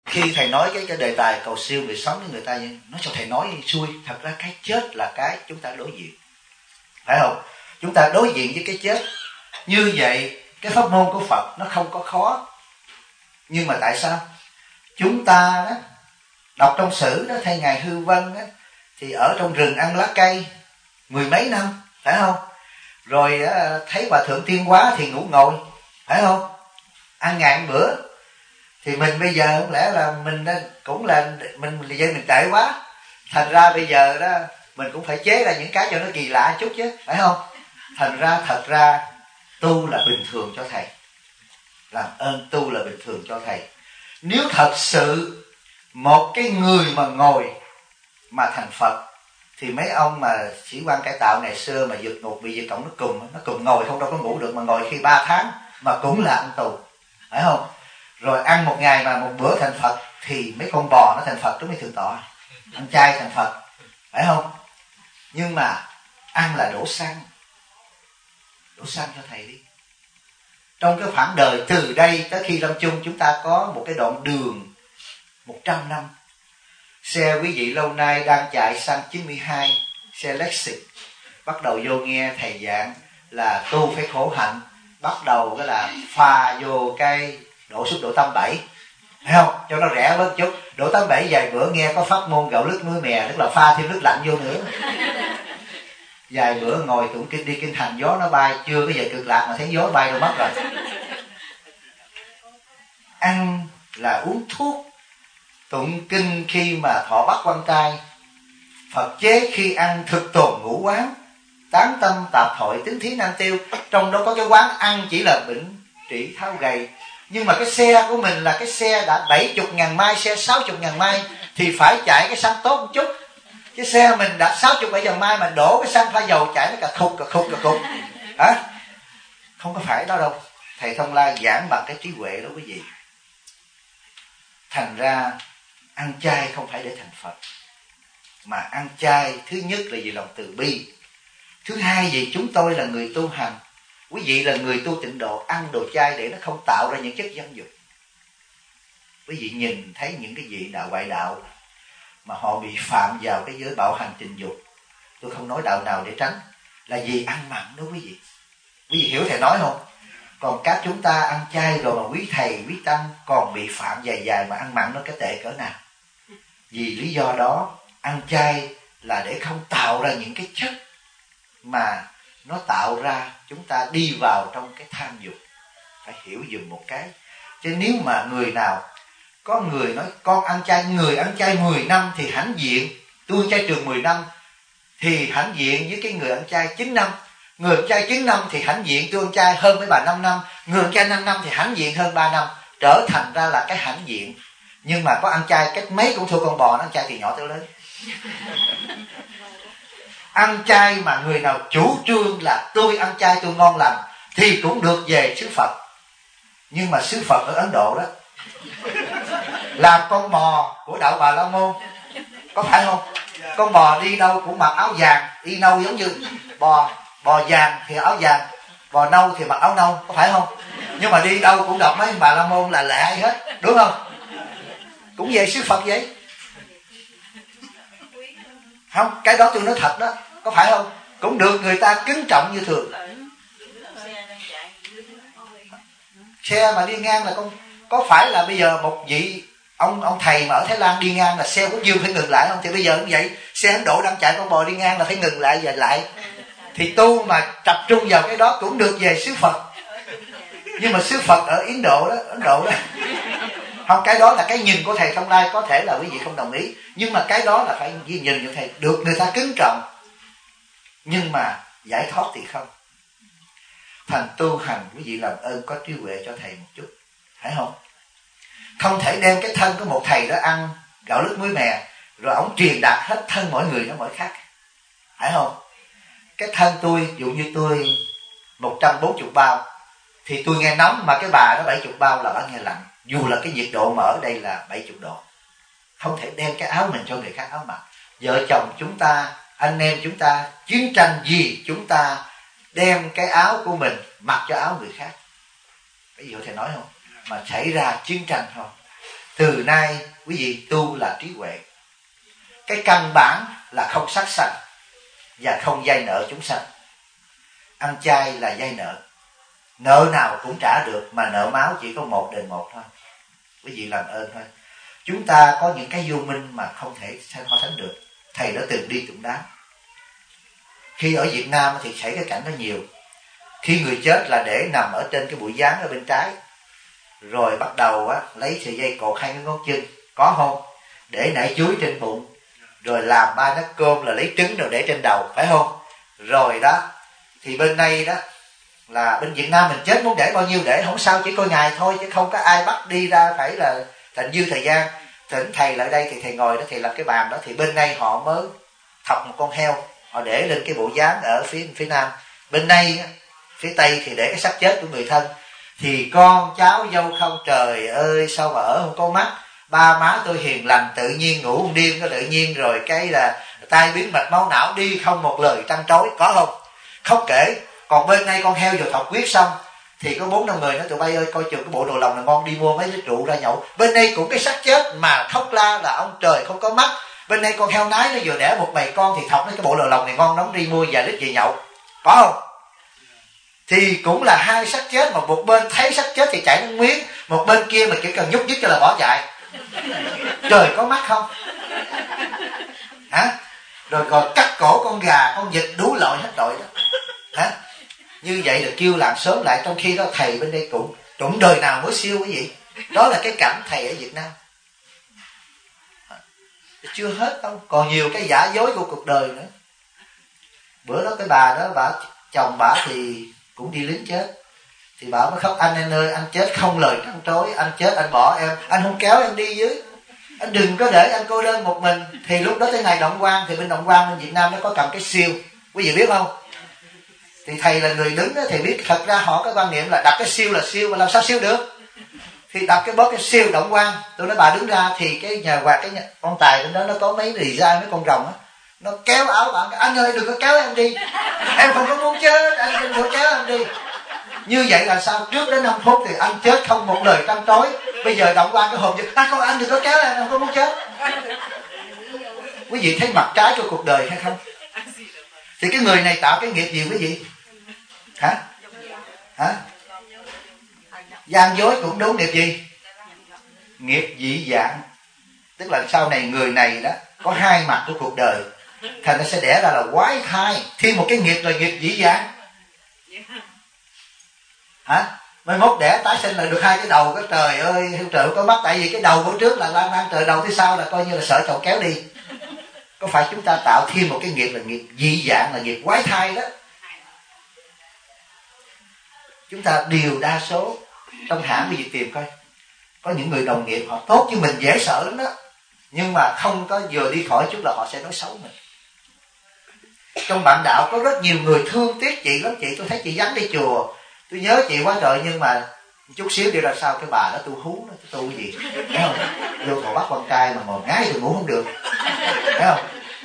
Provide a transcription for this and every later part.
khi thầy nói cái đề tài cầu siêu người sống với người ta nói cho thầy nói xuôi, thật ra cái chết là cái chúng ta đối diện, phải không? Chúng ta đối diện với cái chết. Như vậy cái pháp môn của Phật nó không có khó. Nhưng mà tại sao chúng ta đó, đọc trong sử đó, thầy ngài Hư Vân đó, thì ở trong rừng ăn lá cây mười mấy năm, phải không? Rồi thấy Hòa Thượng Tiên Hóa thì ngủ ngồi, phải không? Ăn ngàn bữa. Thì mình bây giờ không lẽ là mình cũng là mình tệ quá, thành ra bây giờ đó mình cũng phải chế ra những cái cho nó kỳ lạ chút chứ, phải không? Thành ra thật ra tu là bình thường cho thầy, làm ơn tu là bình thường cho thầy. Nếu thật sự một cái người mà ngồi mà thành Phật thì mấy ông mà sĩ quan cải tạo ngày xưa mà vượt ngục bị vượt cộng nó cùng ngồi, không đâu có ngủ được, mà ngồi khi 3 tháng mà cũng là ăn tù, phải không? Rồi ăn một ngày mà một bữa thành Phật thì mấy con bò nó thành Phật đúng mới thượng tọa, ăn chay thành Phật, phải không? Nhưng mà ăn là đổ xăng cho thầy đi. Trong cái khoảng đời từ đây tới khi lâm chung, chúng ta có một cái đoạn đường 100 năm. Xe quý vị lâu nay đang chạy xăng 92, xe Lexus. Bắt đầu vô nghe thầy giảng là tu phải khổ hạnh, bắt đầu cái là pha vô cái độ suất độ 87, thấy không? Cho nó rẻ bớt chút. Độ 87 vài bữa nghe có pháp môn gạo lứt muối mè, tức là pha thêm nước lạnh vô nữa. Vài bữa ngồi tụng kinh đi kinh hành, gió nó bay, chưa cái giờ cực lạc mà thấy gió bay đâu mất rồi. Ăn là uống thuốc, tụng kinh khi mà thọ bắt quan trai, Phật chế khi ăn thực tồn ngũ quán, tán tâm tạp thoại tính thí nan tiêu. Trong đó có cái quán ăn chỉ là bệnh trị tháo gầy. Nhưng mà cái xe của mình là cái xe đã 70.000 mai, xe 60.000 mai thì phải chạy cái xăng tốt một chút. Cái xe mình đã 60-70 mai mà đổ cái xăng pha dầu chạy nó cà khục. Hả? Không có phải đó đâu. Thầy Thông La giảng bằng cái trí huệ đó quý vị. Thành ra ăn chay không phải để thành Phật, mà ăn chay thứ nhất là vì lòng từ bi, thứ hai vì chúng tôi là người tu hành, quý vị là người tu tịnh độ, ăn đồ chay để nó không tạo ra những chất dâm dục. Quý vị nhìn thấy những cái vị đạo ngoại đạo mà họ bị phạm vào cái giới bạo hành tình dục, tôi không nói đạo nào để tránh, là vì ăn mặn đó quý vị. Quý vị hiểu thầy nói không? Còn các chúng ta ăn chay rồi mà quý thầy, quý tăng còn bị phạm dài mà ăn mặn nó cái tệ cỡ nào. Vì lý do đó, ăn chay là để không tạo ra những cái chất mà nó tạo ra chúng ta đi vào trong cái tham dục. Phải hiểu dùm một cái. Chứ nếu mà người nào, có người nói con ăn chay, người ăn chay 10 năm thì hãnh diện, tôi ăn chay trường 10 năm thì hãnh diện với cái người ăn chay 9 năm. Người ăn chay 9 năm thì hãnh diện tôi ăn chay hơn với bà 5 năm. Người ăn chay 5 năm thì hãnh diện hơn 3 năm. Trở thành ra là cái hãnh diện. Nhưng mà có ăn chay cách mấy cũng thua con bò, nó ăn chay từ nhỏ tới lớn. Ăn chay mà người nào chủ trương là tôi ăn chay tôi ngon lành thì cũng được về xứ Phật. Nhưng mà xứ Phật ở Ấn Độ đó, làm con bò của đạo Bà La Môn, có phải không? Con bò đi đâu cũng mặc áo vàng, y nâu giống như bò vàng thì áo vàng, bò nâu thì mặc áo nâu, có phải không? Nhưng mà đi đâu cũng đọc mấy Bà La Môn là lệ hết, đúng không? Cũng về xứ Phật vậy. Không, cái đó tôi nói thật đó, có phải không? Cũng được người ta kính trọng như thường. Xe mà đi ngang là có phải là bây giờ một vị ông thầy mà ở Thái Lan đi ngang là xe quốc dương phải ngừng lại không? Thì bây giờ cũng vậy, xe Ấn Độ đang chạy con bò đi ngang là phải ngừng lại và lại. Thì tu mà tập trung vào cái đó cũng được về xứ Phật. Nhưng mà xứ Phật ở Ấn Độ đó không, cái đó là cái nhìn của thầy Thông Lai, có thể là quý vị không đồng ý, nhưng mà cái đó là phải nhìn cho thầy, được người ta kính trọng. Nhưng mà giải thoát thì không. Thành tu hành quý vị làm ơn có trí huệ cho thầy một chút, phải không? Không thể đem cái thân của một thầy đó ăn gạo lứt muối mè rồi ổng truyền đạt hết thân mỗi người nó mỗi khác, phải không? Cái thân tôi, dụ như tôi 140 bao thì tôi nghe nóng, mà cái bà đó 70 bao là bà nghe lạnh, dù là cái nhiệt độ mà ở đây là 70 độ. Không thể đem cái áo mình cho người khác áo mặc. Vợ chồng chúng ta, anh em chúng ta chiến tranh gì chúng ta đem cái áo của mình mặc cho áo người khác. Cái gì thầy nói không? Mà xảy ra chiến tranh không? từ nay quý vị tu là trí huệ. Cái căn bản là không sát sanh và không vay nợ chúng sanh. Ăn chay là vay nợ, nợ nào cũng trả được, mà nợ máu chỉ có một đền một thôi. Quý vị làm ơn thôi. Chúng ta có những cái vô minh mà không thể so sánh được. Thầy đã từng đi Tụng Đám. Khi ở Việt Nam thì xảy cái cảnh đó nhiều. Khi người chết là để nằm ở trên cái bụi gián ở bên trái, rồi bắt đầu lấy sợi dây cột hai cái ngón chân, có không? Để nải chuối trên bụng, rồi làm 3 nắp cơm là lấy trứng rồi để trên đầu, phải không? Rồi đó, thì bên đây đó là bên Việt Nam mình chết muốn để bao nhiêu để không sao, chỉ coi ngày thôi, chứ không có ai bắt đi ra phải là thành dư thời gian. Thỉnh thầy lại đây thì thầy ngồi đó, thầy làm cái bàn đó, thì bên đây họ mới thọc một con heo, họ để lên cái bộ dáng ở phía nam. Bên đây phía tây thì để cái xác chết của người thân. Thì con cháu dâu không, trời ơi sao mà ở không có mắt, ba má tôi hiền lành tự nhiên ngủ một đêm, có tự nhiên rồi cái là tai biến mạch máu não đi không một lời trăn trối, có không? Không kể. Còn bên đây con heo vừa thọc huyết xong thì có 4-5 người nói tụi bay ơi coi chừng cái bộ đồ lòng là ngon, đi mua mấy lít rượu ra nhậu. Bên đây cũng cái xác chết mà khóc la là ông trời không có mắt. Bên đây con heo nái nó vừa đẻ một bầy con thì thọc cái bộ đồ lòng này ngon lắm, đi mua vài lít về nhậu, có không? Thì cũng là hai xác chết, mà một bên thấy xác chết thì chạy nước miếng, một bên kia mà chỉ cần nhúc nhích cho là bỏ chạy. Trời có mắt không? Hả? Rồi còn cắt cổ con gà, con vịt, đủ loại hết rồi đó. Hả? Như vậy là kêu làm sớm lại, trong khi đó thầy bên đây cũng trụng đời nào mới siêu cái gì. Đó là cái cảnh thầy ở Việt Nam. Chưa hết đâu, còn nhiều cái giả dối của cuộc đời nữa. Bữa đó cái bà đó, chồng bà thì cũng đi lính chết, thì bà mới khóc: anh ơi, anh chết không lời trăn trối, anh chết anh bỏ em, anh không kéo em đi dưới, anh đừng có để anh cô đơn một mình. Thì lúc đó tới ngày Động Quan, thì bên Động Quan bên Việt Nam nó có cầm cái siêu, quý vị biết không? Thì thầy là người đứng đó, thì biết thật ra họ có quan niệm là đặt cái siêu là siêu, mà làm sao siêu được. Thì đặt cái bóp cái siêu Động Quan. Tôi nói bà đứng ra, thì cái nhà quạt, cái con tài bên đó nó có mấy design mấy con rồng á, nó kéo áo bạn: anh ơi đừng có kéo em đi, em không có muốn chết, anh đừng có kéo em đi. Như vậy là sao? Trước đến 5 phút thì anh chết không một lời trăn trối. Bây giờ Động Quan cái hồn gì: con anh đừng có kéo em không có muốn chết. Quý vị thấy mặt trái của cuộc đời hay không? Thì cái người này tạo cái nghiệp gì quý vị? Hả? Gian dối cũng đúng. Nghiệp gì? Nghiệp dị dạng. Tức là sau này người này đó có hai mặt của cuộc đời, thành nó sẽ đẻ ra là quái thai, thêm một cái nghiệp là nghiệp dị dạng. Hả? Mai mốt đẻ tái sinh lại được hai cái đầu, cái trời ơi trời có mắt. Tại vì cái đầu của trước là lan man, trời đầu tới sau là coi như là sợ chồng kéo đi. Có phải chúng ta tạo thêm một cái nghiệp là nghiệp dị dạng, là nghiệp quái thai đó. Chúng ta điều đa số trong hãng quý vị tìm coi, có những người đồng nghiệp họ tốt với mình dễ sợ lắm đó, nhưng mà không có vừa đi khỏi chút là họ sẽ nói xấu mình. Trong bạn đạo có rất nhiều người thương tiếc chị lắm. Chị tôi thấy chị vắng đi chùa, tôi nhớ chị quá trời, nhưng mà chút xíu đi ra sau cái bà đó tôi hú nó, tôi cái gì thấy không? Vô thọ bắt con trai mà ngồi ngái tôi ngủ không được, thấy không?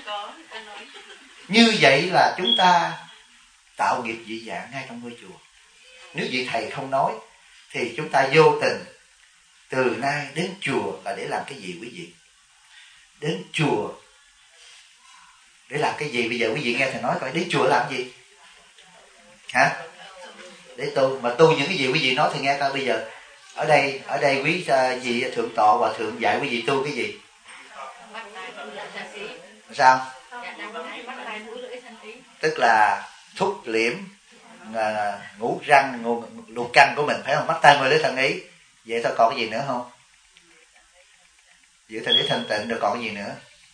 Như vậy là chúng ta tạo nghiệp dị dạng ngay trong ngôi chùa. Nếu vị thầy không nói thì chúng ta vô tình từ nay đến chùa là để làm cái gì quý vị? Đến chùa để làm cái gì? Bây giờ quý vị nghe thầy nói coi, đến chùa làm gì? Hả? Để tu. Mà tu những cái gì quý vị nói thì nghe coi. Bây giờ ở đây quý vị thượng tọa hòa thượng dạy quý vị tu cái gì? Sao? Tức là thúc liễm, ngũ răng, lục căn của mình, phải không? Mắt tai mũi lưỡi thân ý. Vậy thôi còn cái gì nữa không? Giữ thân ý thanh tịnh rồi còn cái gì nữa?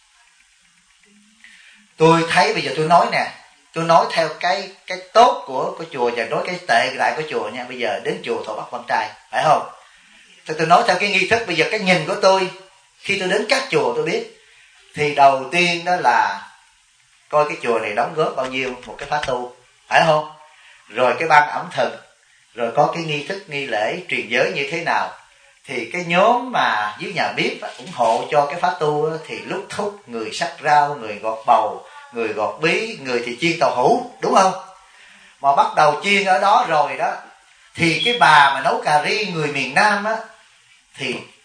Tôi thấy bây giờ tôi nói nè, tôi nói theo cái tốt của chùa và nói cái tệ lại của chùa nha. Bây giờ đến chùa thọ bắt quan trai, phải không? Thì tôi nói theo cái nghi thức. Bây giờ cái nhìn của tôi khi tôi đến các chùa tôi biết, thì đầu tiên đó là coi cái chùa này đóng góp bao nhiêu một cái khóa tu, phải không? Rồi cái ban ẩm thực, rồi có cái nghi thức nghi lễ truyền giới như thế nào. Thì cái nhóm mà dưới nhà bếp ủng hộ cho cái khóa tu thì lúc thúc người sắc rau, người gọt bầu, người gọt bí, người thì chiên tàu hũ, đúng không? Mà bắt đầu chiên ở đó rồi đó, thì cái bà mà nấu cà ri người miền Nam á, thì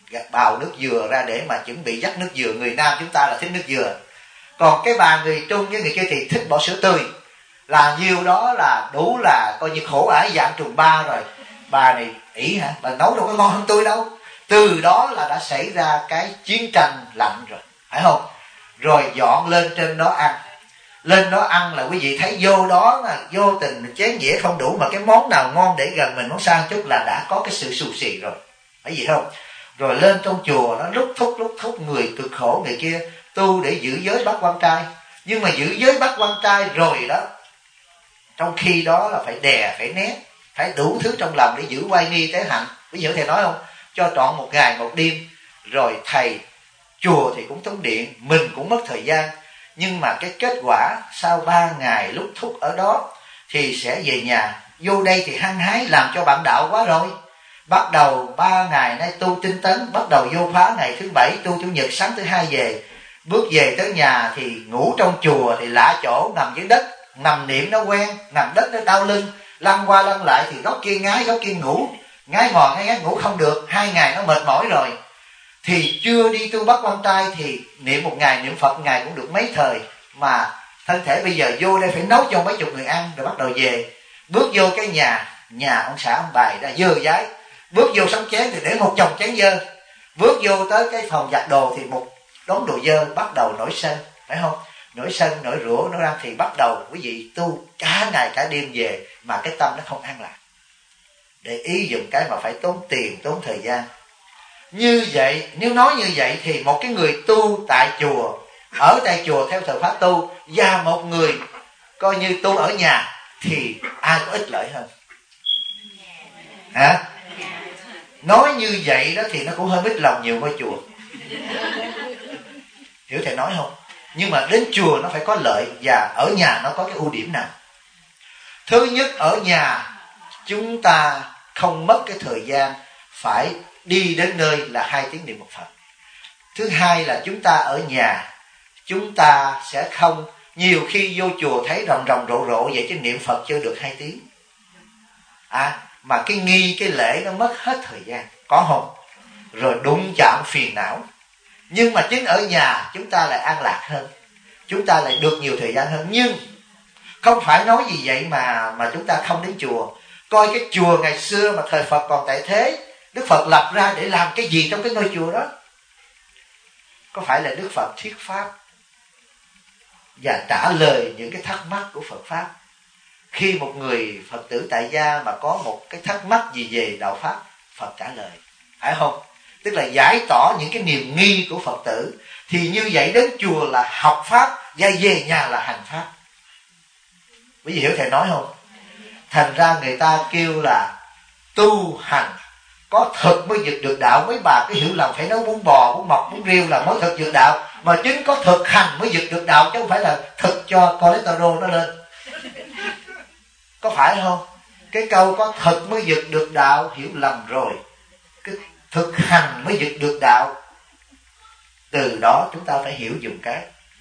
bào nước dừa ra để mà chuẩn bị dắt nước dừa. Người Nam chúng ta là thích nước dừa, còn cái bà người Trung với người kia thì thích bỏ sữa tươi. Là nhiêu đó là đủ là coi như khổ ải dạng trùng ba rồi. Bà này ỷ hả, bà nấu đâu có ngon hơn tôi đâu. Từ đó là đã xảy ra cái chiến tranh lạnh rồi, phải không? Rồi dọn lên trên đó ăn. Lên đó ăn là quý vị thấy vô đó mà vô tình chén dĩa không đủ, mà cái món nào ngon để gần mình món sang chút là đã có cái sự xù xì rồi, phải gì không? Rồi lên trong chùa nó lúc thúc người cực khổ, người kia tu để giữ giới bắt quan trai. Nhưng mà giữ giới bắt quan trai rồi đó, trong khi đó là phải đè, phải né, phải đủ thứ trong lòng để giữ oai nghi tế hạnh. Ví dụ thầy nói không, cho trọn một ngày một đêm, rồi thầy chùa thì cũng tốn điện, mình cũng mất thời gian. Nhưng mà cái kết quả sau 3 ngày lúc thúc ở đó thì sẽ về nhà. Vô đây thì hăng hái làm cho bạn đạo quá rồi. Bắt đầu 3 ngày nay tu tinh tấn, bắt đầu vô khóa ngày thứ 7 tu chủ nhật, sáng thứ 2 về. Bước về tới nhà thì ngủ trong chùa thì lạ chỗ, nằm dưới đất, nằm niệm nó quen, nằm đất nó đau lưng, lăn qua lăn lại thì góc kia ngái, góc kia ngủ, ngái mòn ngái ngủ không được. 2 ngày nó mệt mỏi rồi. Thì chưa đi tu bắt quan trai thì niệm một ngày, niệm Phật ngày cũng được mấy thời. Mà thân thể bây giờ vô đây phải nấu cho mấy chục người ăn rồi bắt đầu về. Bước vô cái nhà ông xã ông bài đã dơ dái. Bước vô sắm chén thì để một chồng chén dơ. Bước vô tới cái phòng giặt đồ thì một đống đồ dơ, bắt đầu nổi sân, phải không? Nổi sân, nổi rủa, nó ra thì bắt đầu quý vị tu cả ngày cả đêm về mà cái tâm nó không an lạc. Để ý dùng cái mà phải tốn tiền, tốn thời gian. Như vậy, nếu nói như vậy thì một cái người tu tại chùa, ở tại chùa theo thời pháp tu, và một người coi như tu ở nhà thì ai có ích lợi hơn? Hả? Nói như vậy đó thì nó cũng hơi mít lòng nhiều ngôi chùa. Hiểu thầy nói không? Nhưng mà đến chùa nó phải có lợi, và ở nhà nó có cái ưu điểm nào? Thứ nhất, ở nhà chúng ta không mất cái thời gian phải đi đến nơi là 2 tiếng niệm một Phật. Thứ hai là chúng ta ở nhà, chúng ta sẽ không, nhiều khi vô chùa thấy rầm rầm rộ rộ vậy chứ niệm Phật chưa được 2 tiếng. Mà cái nghi, cái lễ nó mất hết thời gian, có không? Rồi đụng chạm phiền não. Nhưng mà chính ở nhà chúng ta lại an lạc hơn, chúng ta lại được nhiều thời gian hơn. Nhưng không phải nói gì vậy mà chúng ta không đến chùa. Coi cái chùa ngày xưa mà thời Phật còn tại thế, Đức Phật lập ra để làm cái gì trong cái ngôi chùa đó? Có phải là Đức Phật thuyết pháp và trả lời những cái thắc mắc của Phật pháp? Khi một người Phật tử tại gia mà có một cái thắc mắc gì về đạo pháp, Phật trả lời, phải không? Tức là giải tỏ những cái niềm nghi của Phật tử. Thì như vậy đến chùa là học pháp, và về nhà là hành pháp. Quý vị hiểu thầy nói không? Thành ra người ta kêu là tu hành có thực mới vực được đạo. Mấy bà cứ hiểu lầm phải nấu bún bò, bún mọc, bún riêu là mới thực vực đạo. Mà chính có thực hành mới vực được đạo, chứ không phải là thực cho cholesterol nó lên. Có phải không? Cái câu có thực mới vực được đạo hiểu lầm rồi. Cái thực hành mới vực được đạo. Từ đó chúng ta phải hiểu dùng cái.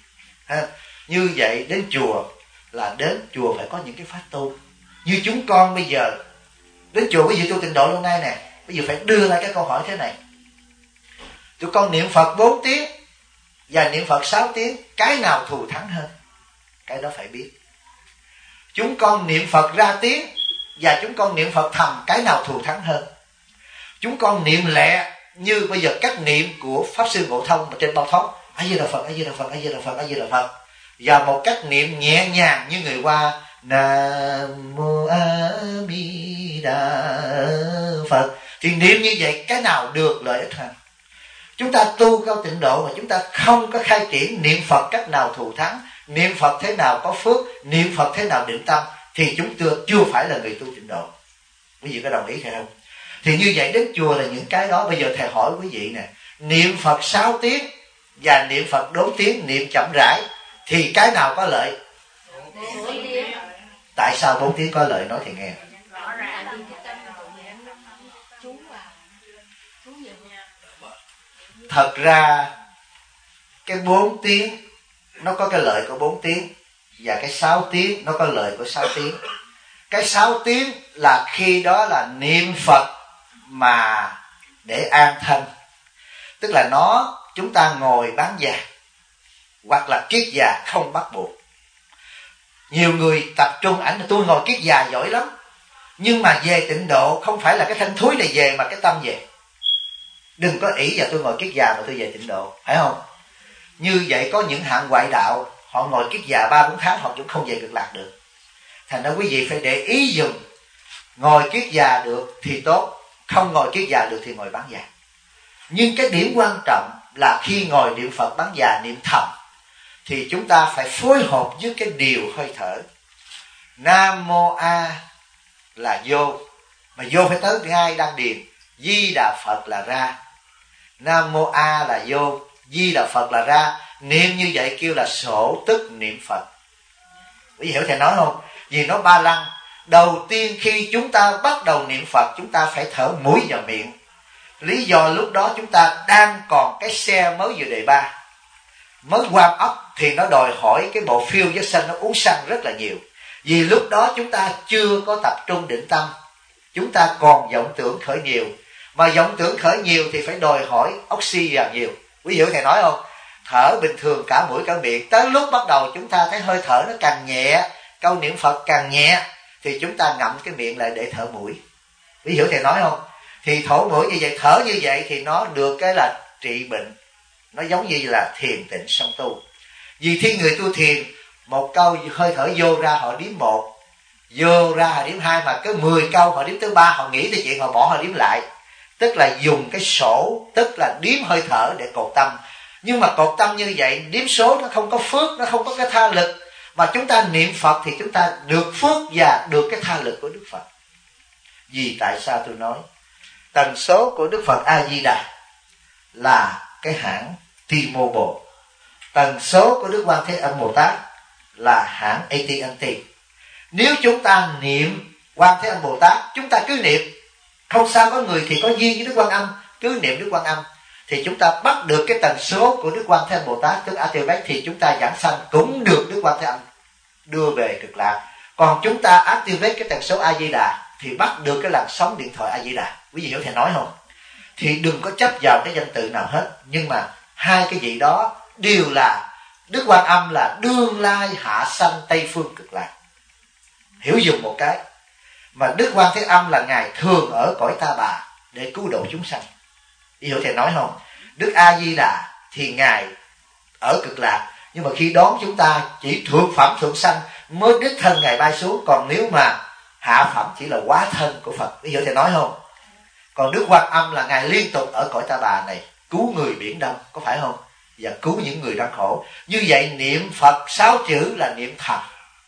Như vậy đến chùa là đến chùa phải có những cái pháp tu. Như chúng con bây giờ đến chùa quý vị tu Tịnh Độ lâu nay nè, bây giờ phải đưa ra cái câu hỏi thế này: tụi con niệm Phật 4 tiếng và niệm Phật 6 tiếng, cái nào thù thắng hơn? Cái đó phải biết. Chúng con niệm Phật ra tiếng và chúng con niệm Phật thầm, cái nào thù thắng hơn? Chúng con niệm lẹ như bây giờ cách niệm của Pháp Sư Ngộ Thông mà trên bao thóc, A Di Đà Phật, A Di Đà Phật, A Di Đà Phật, A Di Đà Phật, và một cách niệm nhẹ nhàng như người Hoa, Nam Mô A Di Đà Phật, thì niệm như vậy cái nào được lợi ích hơn? Chúng ta tu cao Tịnh Độ mà chúng ta không có khai triển niệm Phật cách nào thù thắng, niệm Phật thế nào có phước, niệm Phật thế nào định tâm, thì chúng chưa phải là người tu Tịnh Độ. Quý vị có đồng ý hay không? Thì như vậy đến chùa là những cái đó. Bây giờ thầy hỏi quý vị nè, niệm Phật 6 tiếng và niệm Phật 4 tiếng, niệm chậm rãi, thì cái nào có lợi? 4 tiếng. Tại sao 4 tiếng có lợi, nói thì nghe. Thật ra cái 4 tiếng nó có cái lợi của 4 tiếng, và cái 6 tiếng nó có lợi của 6 tiếng. Cái 6 tiếng là khi đó là niệm Phật mà để an thân. Tức là chúng ta ngồi bán già hoặc là kiết già không bắt buộc. Nhiều người tập trung ảnh là tôi ngồi kiết già giỏi lắm, nhưng mà về tịnh độ không phải là cái thân thúi này về mà cái tâm về. Đừng có ỷ vào tôi ngồi kiết già mà tôi về tịnh độ, phải không? Như vậy có những hạng ngoại đạo họ ngồi kiết già 3-4 tháng họ cũng không về Cực Lạc được. Thành ra quý vị phải để ý dùng. Ngồi kiết già được thì tốt, không ngồi kiết già được thì ngồi bán già. Nhưng cái điểm quan trọng là khi ngồi niệm Phật bán già niệm thầm thì chúng ta phải phối hợp với cái điều hơi thở. Nam Mô A là vô, mà vô phải tới ngay đang điền. Di Đà Phật là ra. Nam Mô A là vô, Di Đà Phật là ra. Niệm như vậy kêu là sổ tức niệm Phật. Quý vị hiểu thầy nói không? Vì nó ba lăng. Đầu tiên khi chúng ta bắt đầu niệm Phật, chúng ta phải thở mũi vào miệng. Lý do lúc đó chúng ta đang còn cái xe mới vừa đề ba, mới warm up, thì nó đòi hỏi cái bộ phiêu với xanh nó uống xăng rất là nhiều. Vì lúc đó chúng ta chưa có tập trung định tâm, chúng ta còn vọng tưởng khởi nhiều. Mà vọng tưởng khởi nhiều thì phải đòi hỏi oxy vào nhiều. Quý vị hiểu thầy nói không? Thở bình thường cả mũi cả miệng, tới lúc bắt đầu chúng ta thấy hơi thở nó càng nhẹ, câu niệm Phật càng nhẹ, thì chúng ta ngậm cái miệng lại để thở mũi. Quý vị hiểu thầy nói không? Thì thổ mũi như vậy, thở như vậy thì nó được cái là trị bệnh. Nó giống như là thiền tịnh song tu. Vì khi người tu thiền, một câu hơi thở vô ra họ đếm 1, vô ra họ đếm 2, mà cái 10 câu họ đếm tới 3, họ nghĩ tới chuyện họ bỏ họ đếm lại. Tức là dùng cái sổ, tức là đếm hơi thở để cột tâm. Nhưng mà cột tâm như vậy, đếm số nó không có phước, nó không có cái tha lực. Mà chúng ta niệm Phật thì chúng ta được phước và được cái tha lực của Đức Phật. Vì tại sao tôi nói tần số của Đức Phật A Di Đà là cái hãng T-Mobile, tần số của Đức Quan Thế Âm Bồ Tát là hãng AT&T. Nếu chúng ta niệm Quan Thế Âm Bồ Tát, chúng ta cứ niệm, không sao, có người thì có duyên với Đức Quan Âm, cứ niệm Đức Quan Âm, thì chúng ta bắt được cái tần số của Đức Quan Thế Âm Bồ Tát, tức A Tiêu Bách, thì chúng ta giảng sanh cũng được Đức Quan Thế Âm đưa về Cực Lạc. Còn chúng ta activate cái tần số A Di Đà thì bắt được cái làn sóng điện thoại A Di Đà. Quý vị hiểu thầy nói không? Thì đừng có chấp vào cái danh tự nào hết, nhưng mà hai cái vị đó đều là Đức Quan Âm là đương lai hạ sanh Tây Phương Cực Lạc. Hiểu dùng một cái. Mà Đức Quan Thế Âm là Ngài thường ở cõi Ta Bà để cứu độ chúng sanh. Quý vị hiểu thầy nói không? Đức A Di Đà thì Ngài ở Cực Lạc, nhưng mà khi đón chúng ta chỉ thượng phẩm thượng sanh mới đích thân Ngài bay xuống. Còn nếu mà hạ phẩm chỉ là quá thân của Phật. Quý vị hiểu thầy nói không? Còn Đức Quan Âm là Ngài liên tục ở cõi Ta Bà này cứu người Biển Đông, có phải không? Và cứu những người đang khổ. Như vậy niệm Phật 6 chữ là niệm thầm.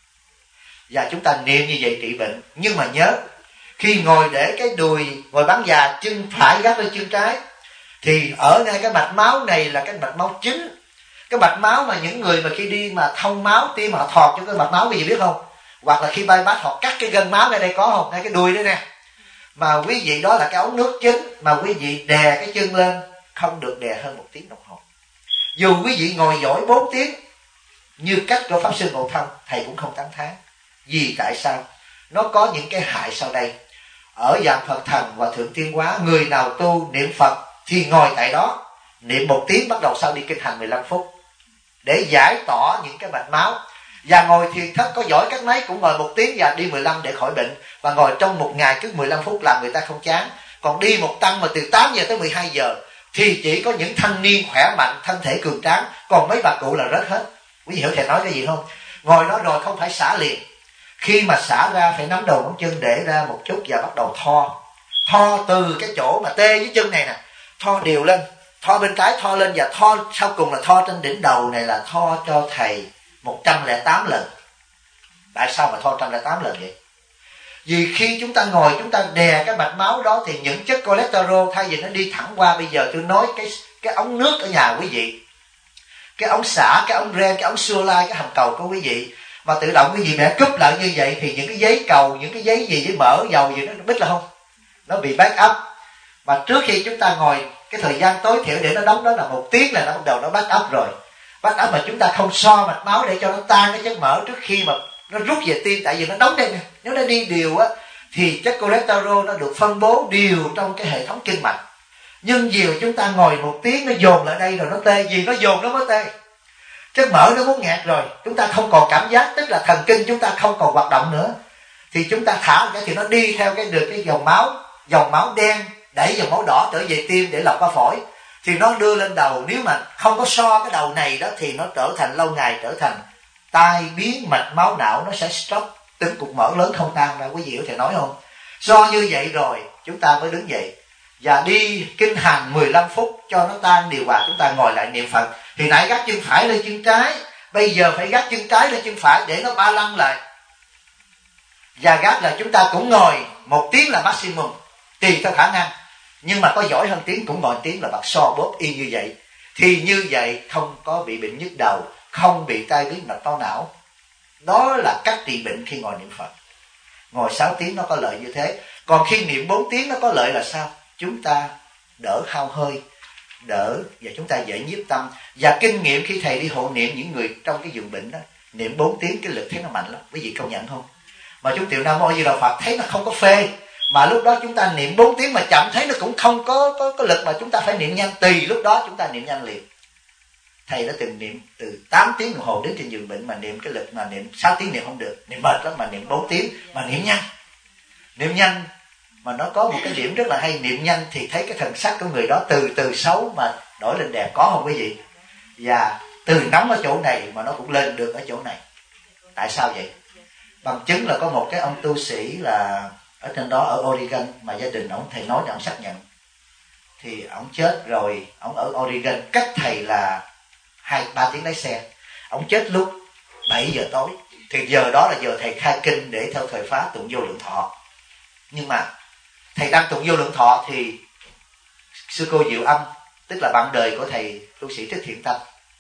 Và chúng ta niệm như vậy trị bệnh. Nhưng mà nhớ, khi ngồi để cái đùi, ngồi bán già, chân phải gác lên chân trái, thì ở ngay cái mạch máu này là cái mạch máu chính. Cái mạch máu mà những người mà khi đi mà thông máu tim họ thọt cho cái mạch máu, quý vị biết không? Hoặc là khi bypass họ cắt cái gân máu ngay đây, có không? Ngay cái đùi đây nè. Mà quý vị đó là cái ống nước chính, mà quý vị đè cái chân lên không được đè hơn 1 tiếng đồng hồ. Dù quý vị ngồi giỏi 4 tiếng như cách của Pháp Sư Ngộ Thông, thầy cũng không tán thán. Vì tại sao? Nó có những cái hại sau đây. Ở dạng Phật Thần và Thượng Tiên Hóa, người nào tu niệm Phật thì ngồi tại đó niệm 1 tiếng, bắt đầu sau đi kinh hành 15 phút để giải tỏa những cái mạch máu. Và ngồi thiền thất có giỏi cách mấy cũng ngồi 1 tiếng và đi 15 để khỏi bệnh. Và ngồi trong một ngày cứ 15 phút làm người ta không chán. Còn đi một tăng mà từ 8 giờ tới 12 giờ thì chỉ có những thanh niên khỏe mạnh, thân thể cường tráng, còn mấy bà cụ là rớt hết. Quý vị hiểu thầy nói cái gì không? Ngồi đó rồi không phải xả liền. Khi mà xả ra phải nắm đầu ngón chân để ra một chút và bắt đầu tho. Tho từ cái chỗ mà tê với chân này nè, tho đều lên, tho bên trái tho lên, và tho sau cùng là tho trên đỉnh đầu này, là tho cho thầy 108 lần. Tại sao mà tho 108 lần vậy? Vì khi chúng ta ngồi, chúng ta đè cái mạch máu đó thì những chất cholesterol thay vì nó đi thẳng qua, bây giờ tôi nói cái ống nước ở nhà quý vị, cái ống xả, cái ống ren, cái ống xua lai, cái hầm cầu của quý vị, mà tự động quý vị bẻ cúp lại như vậy thì những cái giấy cầu, những cái giấy gì với mỡ dầu gì nó biết là không, nó bị back up. Mà trước khi chúng ta ngồi, cái thời gian tối thiểu để nó đóng đó là 1 tiếng là nó bắt đầu nó back up rồi. Back up mà chúng ta không so mạch máu để cho nó tan cái chất mỡ trước khi mà nó rút về tim, tại vì nó đóng đây nè. Nếu nó đi đều á thì chất cholesterol nó được phân bố đều trong cái hệ thống kinh mạch. Nhưng nhiều chúng ta ngồi 1 tiếng nó dồn lại đây rồi nó tê. Vì nó dồn nó mới tê. Chất mỡ nó muốn nghẹt rồi, chúng ta không còn cảm giác, tức là thần kinh chúng ta không còn hoạt động nữa. Thì chúng ta thả cái thì nó đi theo cái dòng máu đen đẩy dòng máu đỏ trở về tim để lọc qua phổi. Thì nó đưa lên đầu, nếu mà không có so cái đầu này đó thì nó trở thành lâu ngày trở thành tai biến mạch máu não, nó sẽ stroke, tính cục mỡ lớn không tan ra. Quý vị có thể nói không? Do như vậy rồi chúng ta mới đứng dậy và đi kinh hành 15 phút cho nó tan điều hòa, chúng ta ngồi lại niệm Phật. Thì nãy gác chân phải lên chân trái, bây giờ phải gác chân trái lên chân phải để nó ba lăng lại. Và gác là chúng ta cũng ngồi 1 tiếng là maximum, tùy theo khả năng. Nhưng mà có giỏi hơn tiếng cũng ngồi 1 tiếng là bật so bóp y như vậy. Thì như vậy không có bị bệnh nhức đầu, không bị tai biến mạch máu não. Đó là cách trị bệnh khi ngồi niệm Phật. Ngồi 6 tiếng nó có lợi như thế. Còn khi niệm 4 tiếng nó có lợi là sao? Chúng ta đỡ hao hơi, đỡ và chúng ta dễ nhiếp tâm. Và kinh nghiệm khi thầy đi hộ niệm những người trong cái giường bệnh đó, niệm 4 tiếng cái lực thấy nó mạnh lắm. Quý vị công nhận không? Mà chúng tiểu Nam Mô Di Đà Phật thấy nó không có phê. Mà lúc đó chúng ta niệm 4 tiếng mà chậm thấy nó cũng không có lực, mà chúng ta phải niệm nhanh. Tùy lúc đó chúng ta niệm nhanh liền. Thầy đã từng niệm từ 8 tiếng đồng hồ đến trên giường bệnh mà niệm cái lực, mà niệm 6 tiếng niệm không được, niệm mệt lắm. Mà niệm 4 tiếng mà niệm nhanh. Niệm nhanh mà nó có một cái điểm rất là hay, niệm nhanh thì thấy cái thần sắc của người đó từ xấu mà đổi lên đẹp, có không quý vị? Và từ nóng ở chỗ này mà nó cũng lên được ở chỗ này. Tại sao vậy? Bằng chứng là có một cái ông tu sĩ là ở trên đó ở Oregon mà gia đình ông, thầy nói là ông xác nhận. Thì ông chết rồi, ông ở Oregon cách thầy là 2-3 tiếng lái xe. Ông chết lúc 7 giờ tối. Thì giờ đó là giờ thầy khai kinh để theo thời Pháp tụng vô lượng thọ. Nhưng mà thầy đang tụng vô lượng thọ thì sư cô Diệu Âm, tức là bạn đời của thầy tu sĩ Thích Thiện Tâm,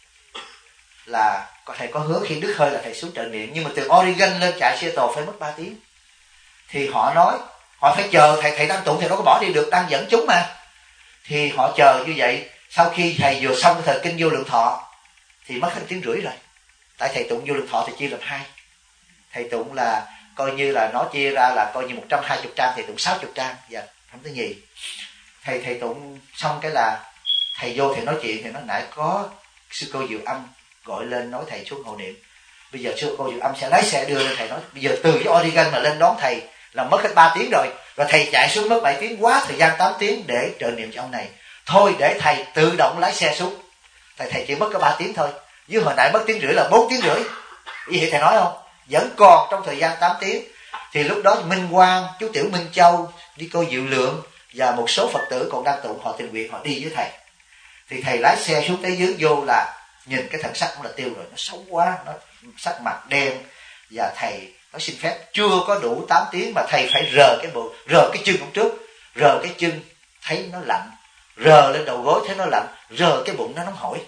là thầy có hứa khi đứt hơi là thầy xuống trợ niệm. Nhưng mà từ Oregon lên chạy Seattle phải mất 3 tiếng. Thì họ nói họ phải chờ thầy đang tụng, thầy đâu có bỏ đi được, đang dẫn chúng mà. Thì họ chờ như vậy. Sau khi thầy vừa xong cái thời kinh vô lượng thọ thì mất 1 tiếng rưỡi rồi. Tại thầy tụng vô lượng thọ thì chia làm 2. Thầy tụng là coi như là nó chia ra là coi như 120 trang, thầy tụng 60 trang và không thứ nhì. Thầy tụng xong cái là thầy vô thầy nói chuyện, thì nói nãy có sư cô Diệu Âm gọi lên nói thầy xuống hộ niệm. Bây giờ sư cô Diệu Âm sẽ lái xe đưa lên. Thầy nói bây giờ từ cái Oregon mà lên đón thầy là mất hết 3 tiếng rồi. Rồi thầy chạy xuống mất 7 tiếng, quá thời gian 8 tiếng để trợ niệm cho ông này. Thôi để thầy tự động lái xe xuống. Thầy chỉ mất có 3 tiếng thôi. Với hồi nãy mất 1 tiếng rưỡi là 4 tiếng rưỡi. Ý vậy thầy nói không? Vẫn còn trong thời gian 8 tiếng. Thì lúc đó Minh Quang, chú Tiểu Minh Châu, đi cô Diệu Lượng và một số Phật tử còn đang tụng, họ tình nguyện họ đi với thầy. Thì thầy lái xe xuống tới dưới vô là nhìn cái thần sắc cũng là tiêu rồi, nó xấu quá, nó sắc mặt đen. Và thầy nó xin phép chưa có đủ 8 tiếng mà thầy phải rờ cái chân hôm trước, rờ cái chân thấy nó lạnh, rờ lên đầu gối thấy nó lạnh, rờ cái bụng nó nóng hổi.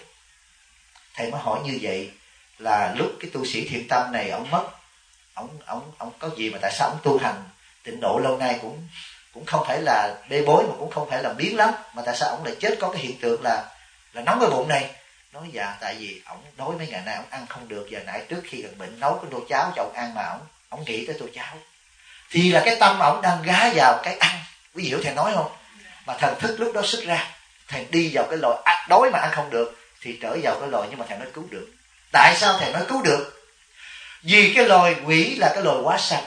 Thầy mới hỏi như vậy là lúc cái tu sĩ Thiện Tâm này ông mất, ông có gì mà tại sao ông tu hành tịnh độ lâu nay cũng không phải là bê bối mà cũng không phải là biến lắm, mà tại sao ông lại chết? Có cái hiện tượng là nóng cái bụng này. Nói dạ tại vì ông nói mấy ngày nay ông ăn không được, và nãy trước khi gần bệnh nấu cái tô cháo cho ông ăn mà ông nghĩ tới tô cháo, thì là cái tâm ông đang gá vào cái ăn. Quý vị hiểu thầy nói không? Mà thần thức lúc đó xuất ra, thầy đi vào cái lò đói mà ăn không được thì trở vào cái lò, nhưng mà thầy nói cứu được. Tại sao thầy nói cứu được? Vì cái loài quỷ là cái loài quá sanh.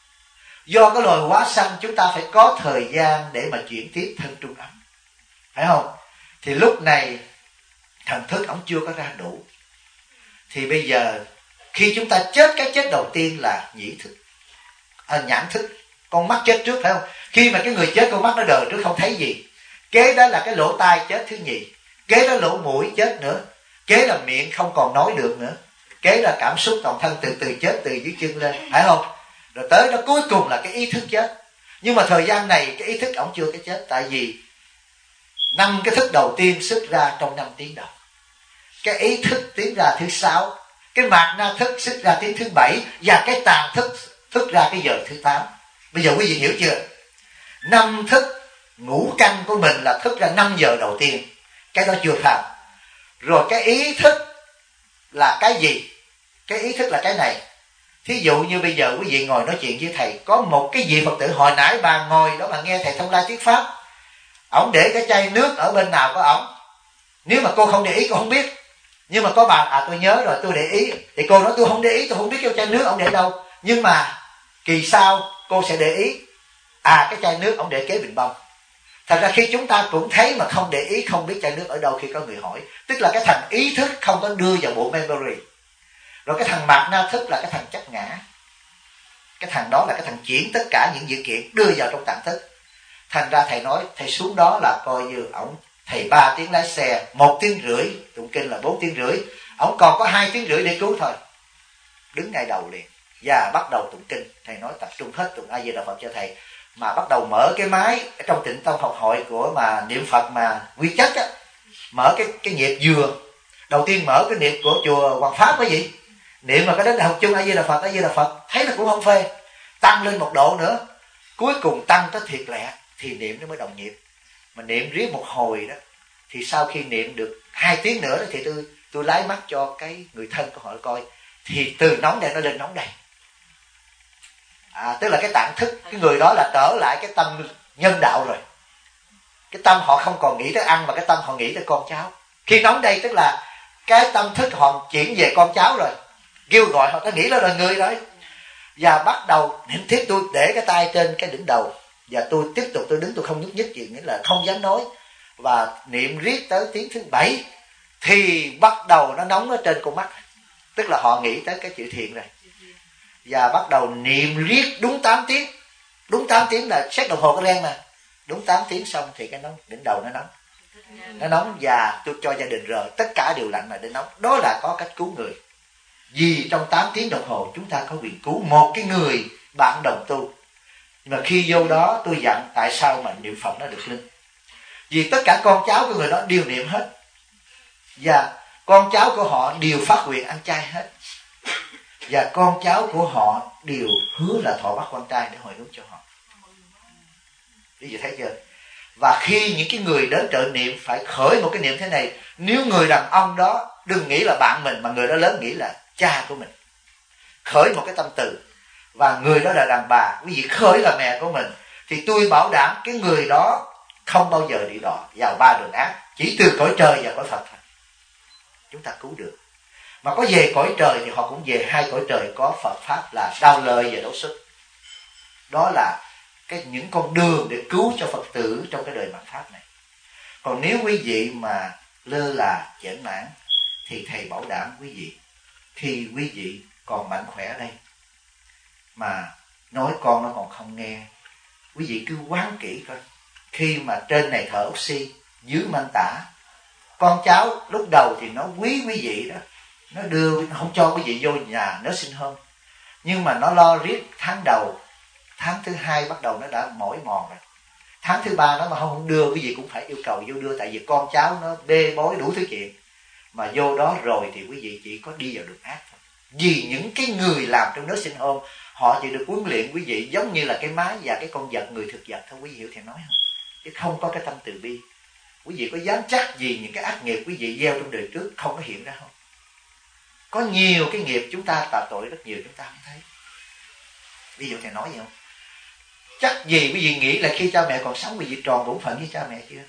Do cái loài quá sanh chúng ta phải có thời gian để mà chuyển tiếp thân trung ấm, phải không? Thì lúc này thần thức ổng chưa có ra đủ. Thì bây giờ khi chúng ta chết, cái chết đầu tiên là nhĩ thức, nhãn thức, con mắt chết trước, phải không? Khi mà cái người chết con mắt nó đờ trước không thấy gì. Kế đó là cái lỗ tai chết thứ nhì. Kế đó lỗ mũi chết nữa. Kế là miệng không còn nói được nữa. Kế là cảm xúc toàn thân từ từ chết từ dưới chân lên, phải không? Rồi tới đó cuối cùng là cái ý thức chết. Nhưng mà thời gian này cái ý thức ổng chưa cái chết. Tại vì 5 cái thức đầu tiên xuất ra trong 5 tiếng đầu. Cái ý thức tiến ra thứ 6, cái mạt na thức xuất ra tiếng thứ 7, và cái tàn thức xuất ra cái giờ thứ 8. Bây giờ quý vị hiểu chưa? 5 thức ngũ căn của mình là thức ra 5 giờ đầu tiên. Cái đó chưa thành. Rồi cái ý thức là cái gì? Cái ý thức là cái này. Thí dụ như bây giờ quý vị ngồi nói chuyện với thầy, có một cái vị Phật tử hồi nãy bà ngồi đó mà nghe thầy thông lai thuyết pháp, ổng để cái chai nước ở bên nào của ổng. Nếu mà cô không để ý cô không biết. Nhưng mà có bà tôi nhớ rồi, tôi để ý. Thì cô nói tôi không để ý, tôi không biết cái chai nước ổng để đâu. Nhưng mà kỳ sau cô sẽ để ý, cái chai nước ổng để kế bình bông. Thật ra khi chúng ta cũng thấy mà không để ý, không biết chai nước ở đâu khi có người hỏi, tức là cái thằng ý thức không có đưa vào bộ memory. Rồi cái thằng mạt na thức là cái thằng chấp ngã. Cái thằng đó là cái thằng chuyển tất cả những sự kiện đưa vào trong tạng thức. Thành ra thầy nói thầy xuống đó là coi như ổng, thầy 3 tiếng lái xe, 1 tiếng rưỡi tụng kinh là 4 tiếng rưỡi, ổng còn có 2 tiếng rưỡi để cứu thôi. Đứng ngay đầu liền và bắt đầu tụng kinh. Thầy nói tập trung hết tụng A Di Đà Phật cho thầy, mà bắt đầu mở cái máy ở trong Tịnh Tông học hội của mà niệm Phật mà quy chất á, mở cái nhịp vừa. Đầu tiên mở cái nhịp của chùa Hoàng Pháp cái gì, niệm mà cái đến học chung A Di Đà Phật, A Di Đà Phật, thấy là cũng không phê, tăng lên một độ nữa, cuối cùng tăng tới thiệt lẹ thì niệm nó mới đồng nhịp. Mà niệm riết một hồi đó thì sau khi niệm được 2 tiếng nữa đó, thì tôi lái mắt cho cái người thân của họ coi, thì từ nóng đây nó lên nóng đây. Tức là cái tạng thức, cái người đó là trở lại cái tâm nhân đạo rồi. Cái tâm họ không còn nghĩ tới ăn, mà cái tâm họ nghĩ tới con cháu. Khi nóng đây tức là cái tâm thức họ chuyển về con cháu rồi, kêu gọi họ, ta nghĩ là người đấy. Và bắt đầu niệm tiếp, tôi để cái tay trên cái đỉnh đầu và tôi tiếp tục tôi đứng, tôi không nhúc nhích gì, nghĩa là không dám nói, và niệm riết tới tiếng thứ 7 thì bắt đầu nó nóng ở trên con mắt, tức là họ nghĩ tới cái chữ thiện rồi. Và bắt đầu niệm riết đúng 8 tiếng. Đúng 8 tiếng là xét đồng hồ có đen mà. Đúng 8 tiếng xong thì cái nóng đỉnh đầu nó nóng. Nó nóng và tôi cho gia đình rời, tất cả đều lạnh mà để nóng. Đó là có cách cứu người. Vì trong 8 tiếng đồng hồ chúng ta có quyền cứu một cái người bạn đồng tu. Mà khi vô đó tôi dặn tại sao mà niệm Phật nó được linh. Vì tất cả con cháu của người đó đều niệm hết. Và con cháu của họ đều phát nguyện ăn chay hết. Và con cháu của họ đều hứa là thọ bát quan trai để hồi hướng cho họ. Bây giờ thấy chưa? Và khi những cái người đến trợ niệm phải khởi một cái niệm thế này. Nếu người đàn ông đó đừng nghĩ là bạn mình, mà người đó lớn nghĩ là cha của mình, khởi một cái tâm từ. Và người đó là đàn bà, quý vị khởi là mẹ của mình, thì tôi bảo đảm cái người đó không bao giờ đi đọa vào 3 đường ác, chỉ từ cõi trời và cõi Phật thôi chúng ta cứu được. Mà có về cõi trời thì họ cũng về 2 cõi trời có Phật Pháp là đau lời và đấu xuất. Đó là những con đường để cứu cho Phật tử trong cái đời mạt Pháp này. Còn nếu quý vị mà lơ là chểnh mãn thì thầy bảo đảm quý vị, khi quý vị còn mạnh khỏe đây mà nói con nó còn không nghe, quý vị cứ quán kỹ coi. Khi mà trên này thở oxy, dưới mang tả, con cháu lúc đầu thì nó quý quý vị đó, nó đưa, nó không cho quý vị vô nhà nó sinh hơn. Nhưng mà nó lo riết tháng đầu, tháng thứ 2 bắt đầu nó đã mỏi mòn rồi. Tháng thứ 3 nó mà không đưa, quý vị cũng phải yêu cầu vô đưa, tại vì con cháu nó bê bối đủ thứ chuyện. Mà vô đó rồi thì quý vị chỉ có đi vào đường ác thôi. Vì những cái người làm trong nước sinh hôn, họ chỉ được huấn luyện quý vị giống như là cái máy và cái con vật, người thực vật thôi. Quý vị hiểu thầy nói không? Chứ không có cái tâm từ bi. Quý vị có dám chắc gì những cái ác nghiệp quý vị gieo trong đời trước không có hiện ra không? Có nhiều cái nghiệp chúng ta tạo tội rất nhiều chúng ta không thấy. Ví dụ thầy nói gì không? Chắc gì quý vị nghĩ là khi cha mẹ còn sống quý vị tròn bổn phận với cha mẹ chưa?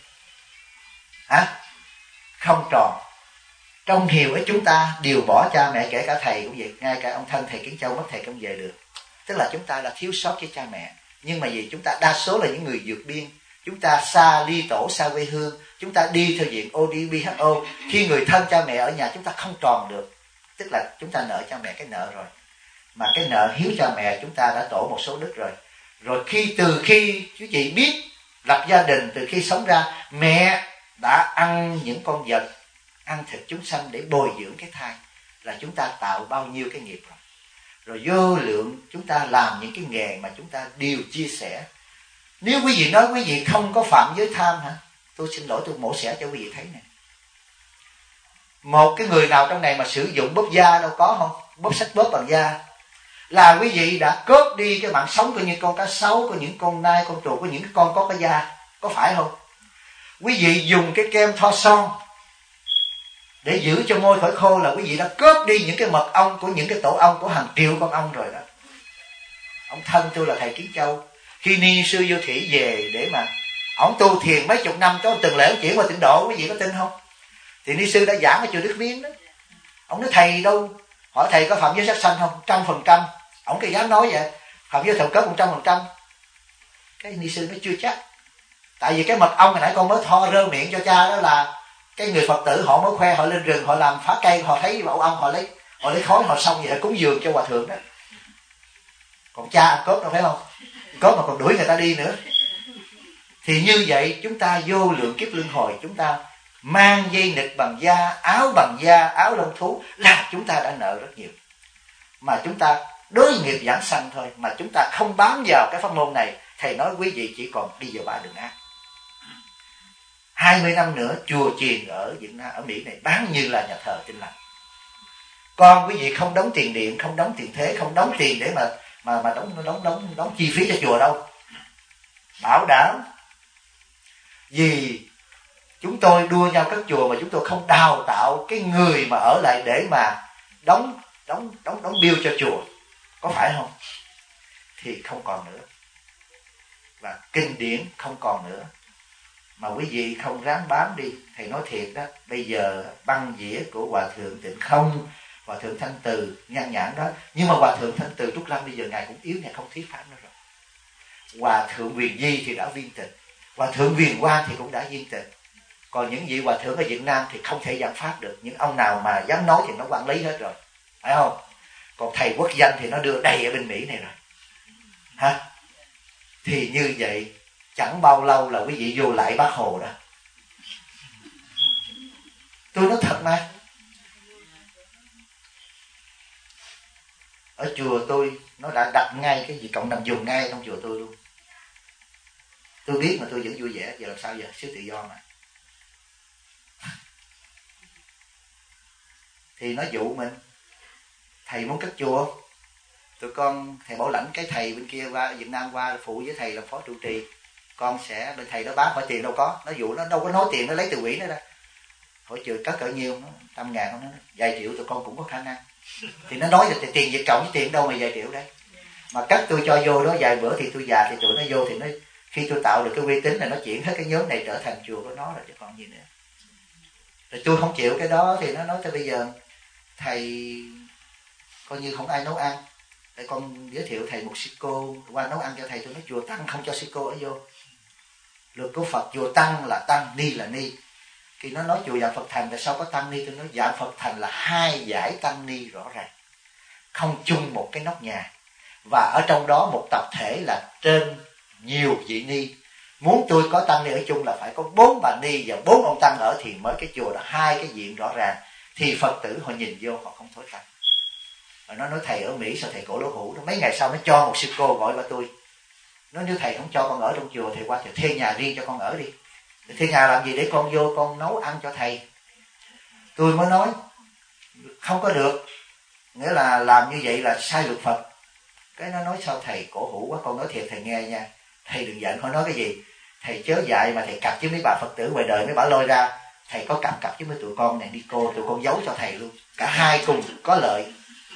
Hả? Không tròn. Trong nhiều ấy chúng ta đều bỏ cha mẹ, kể cả thầy cũng vậy. Ngay cả ông thân thầy Kiến Châu mất thầy không về được. Tức là chúng ta là thiếu sót với cha mẹ. Nhưng mà vì chúng ta đa số là những người vượt biên, chúng ta xa ly tổ, xa quê hương, chúng ta đi theo diện ODBHO. Khi người thân cha mẹ ở nhà chúng ta không tròn được, tức là chúng ta nợ cha mẹ cái nợ rồi. Mà cái nợ hiếu cha mẹ chúng ta đã tổ một số đức rồi. Rồi từ khi chú chị biết lập gia đình, từ khi sống ra, mẹ đã ăn những con vật, ăn thịt chúng sanh để bồi dưỡng cái thai, là chúng ta tạo bao nhiêu cái nghiệp rồi. Rồi vô lượng chúng ta làm những cái nghề mà chúng ta đều chia sẻ. Nếu quý vị nói quý vị không có phạm giới tham hả? Tôi xin lỗi, tôi mổ xẻ cho quý vị thấy nè. Một cái người nào trong này mà sử dụng bóp da đâu có không? Bóp sách bóp bằng da. Là quý vị đã cướp đi cái mạng sống của những con cá sấu, của những con nai, con trù, của những con có cái da. Có phải không? Quý vị dùng cái kem thoa son để giữ cho môi khỏi khô là quý vị đã cướp đi những cái mật ong của những cái tổ ong của hàng triệu con ong rồi đó. Ông thân tôi là thầy Kiến Châu, khi Ni sư Vô Thủy về để mà ổng tu thiền mấy chục năm có từng lễ chuyển qua tịnh độ, quý vị có tin không? Thì ni sư đã giảng ở chùa Đức Miến đó. Ông nói thầy đâu, hỏi thầy có phạm giới sát sanh không? 100%. Ổng cái dám nói vậy, phạm giới thượng cất 100%. Cái ni sư nó chưa chắc. Tại vì cái mật ong hồi nãy con mới tho rơ miệng cho cha đó là cái người Phật tử họ mới khoe, họ lên rừng họ làm phá cây, họ thấy bậu ong họ lấy khói họ xong vậy, họ cúng dường cho hòa thượng đó. Còn cha ăn cốt đâu phải không? Cốt mà còn đuổi người ta đi nữa. Thì như vậy chúng ta vô lượng kiếp luân hồi, chúng ta mang dây nịt bằng da, áo bằng da, áo lông thú là chúng ta đã nợ rất nhiều. Mà chúng ta đối nghiệp giảng sanh thôi, mà chúng ta không bám vào cái pháp môn này. Thầy nói quý vị chỉ còn đi vào ba đường ác. 20 năm nữa chùa chiền ở Việt Nam, ở Mỹ này bán như là nhà thờ Tin Lành. Còn quý vị không đóng tiền điện, không đóng tiền thuế, không đóng tiền để mà đóng chi phí cho chùa đâu. Bảo đảm. Vì chúng tôi đua nhau các chùa mà chúng tôi không đào tạo cái người mà ở lại để mà đóng bill cho chùa, có phải không? Thì không còn nữa. Và kinh điển không còn nữa. Mà quý vị không ráng bám đi. Thầy nói thiệt đó, bây giờ băng dĩa của Hòa Thượng Tịnh Không, Hòa Thượng Thanh Từ, Nhan Nhãn đó. Nhưng mà Hòa Thượng Thanh Từ Trúc Lâm bây giờ Ngài cũng yếu, Ngài không thuyết pháp nữa rồi. Hòa Thượng Huyền Di thì đã viên tịch, Hòa Thượng Huyền Quang thì cũng đã viên tịch. Còn những vị Hòa Thượng ở Việt Nam thì không thể giảng pháp được. Những ông nào mà dám nói thì nó quản lý hết rồi, phải không? Còn thầy quốc danh thì nó đưa đầy ở bên Mỹ này rồi. Hả? Thì như vậy chẳng bao lâu là quý vị vô lại Bác Hồ đó. Tôi nói thật mà. Ở chùa tôi nó đã đặt ngay cái gì cộng đồng dùng ngay trong chùa tôi luôn. Tôi biết mà tôi vẫn vui vẻ. Giờ làm sao giờ? Xứ tự do mà. Thì nó dụ mình, thầy muốn cất chùa, tụi con thầy bảo lãnh cái thầy bên kia qua Việt Nam qua phụ với thầy làm phó trụ trì, con sẽ bên thầy đó bán, hỏi tiền đâu có, nó dụ nó đâu có nói tiền, nó lấy từ quỹ nó ra. Hỏi chùa cất cỡ nhiêu? Nó 100.000, nó nói vài triệu tụi con cũng có khả năng. Thì nó nói là tiền Việt cộng với tiền đâu mà vài triệu đấy. Mà cất tôi cho vô đó vài bữa thì tôi già thì tụi nó vô, thì nó khi tôi tạo được cái uy tín là nó chuyển hết cái nhóm này trở thành chùa của nó rồi chứ còn gì nữa. Rồi tôi không chịu cái đó thì nó nói tới bây giờ thầy coi như không ai nấu ăn, để con giới thiệu thầy một sư cô qua nấu ăn cho thầy. Tôi nói chùa Tăng không cho sư cô ở vô. Luật của Phật chùa Tăng là Tăng, Ni là Ni. Khi nó nói chùa Dạng Phật Thành tại sao có Tăng Ni, tôi nói Dạng Phật Thành là hai giải Tăng Ni rõ ràng, không chung một cái nóc nhà. Và ở trong đó một tập thể là trên nhiều vị Ni. Muốn tôi có Tăng Ni ở chung là phải có 4 bà Ni và 4 ông Tăng ở thì mới cái chùa là hai cái diện rõ ràng. Thì Phật tử họ nhìn vô họ không thối tăng. Và nó nói thầy ở Mỹ sao thầy cổ lỗ hủ đó. Mấy ngày sau nó cho một sư cô gọi vào tôi, nói nếu thầy không cho con ở trong chùa thì qua thì thuê nhà riêng cho con ở đi. Thuê nhà làm gì? Để con vô con nấu ăn cho thầy. Tôi mới nói không có được, nghĩa là làm như vậy là sai luật Phật. Cái nó nói sao thầy cổ hủ quá. Con nói thiệt thầy nghe nha, thầy đừng giận. Họ nói cái gì thầy chớ dạy mà thầy cặp với mấy bà Phật tử ngoài đời, mấy bà lôi ra. Thầy có cặp với mấy tụi con này đi cô, tụi con giấu cho thầy luôn, cả hai cùng có lợi.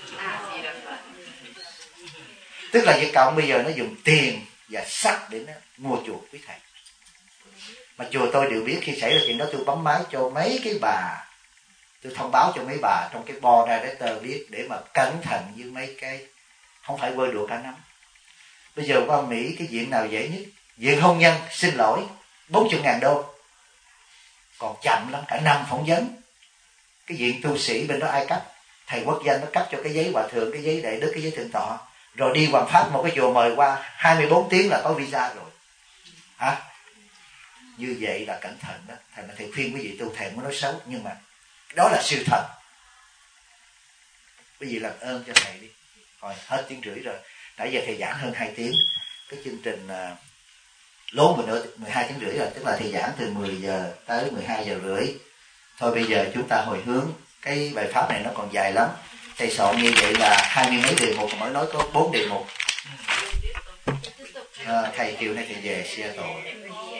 Tức là Việt Cộng bây giờ nó dùng tiền và sắc để nó mua chuộc quý thầy. Mà chùa tôi đều biết, khi xảy ra chuyện đó tôi bấm máy cho mấy cái bà, tôi thông báo cho mấy bà trong cái board director biết để mà cẩn thận với mấy cái không phải vơ đùa cả nắm. Bây giờ qua Mỹ cái diện nào dễ nhất? Diện hôn nhân, xin lỗi, 40.000 đô. Còn chậm lắm, cả năm phỏng vấn. Cái diện tu sĩ bên đó ai cấp? Thầy quốc danh nó cấp cho cái giấy hòa thượng, cái giấy đại đức, cái giấy thượng tọa. Rồi đi hoàn pháp một cái chùa mời qua 24 tiếng là có visa rồi. Hả? Như vậy là cẩn thận đó. Thành là thầy khuyên quý vị tu, thầy muốn nói xấu, nhưng mà đó là siêu thần. Quý vị làm ơn cho thầy đi. Rồi hết 1 tiếng rưỡi rồi. Nãy giờ thầy giảng hơn 2 tiếng. Cái chương trình lố mình nữa 12 tiếng rưỡi rồi. Tức là thầy giảng từ 10 giờ tới 12 giờ rưỡi. Thôi bây giờ chúng ta hồi hướng. Cái bài pháp này nó còn dài lắm. Thầy soạn như vậy là 20 mấy đề mục, mới nói có 4 đề mục. Thầy chiều nay thầy về Seattle.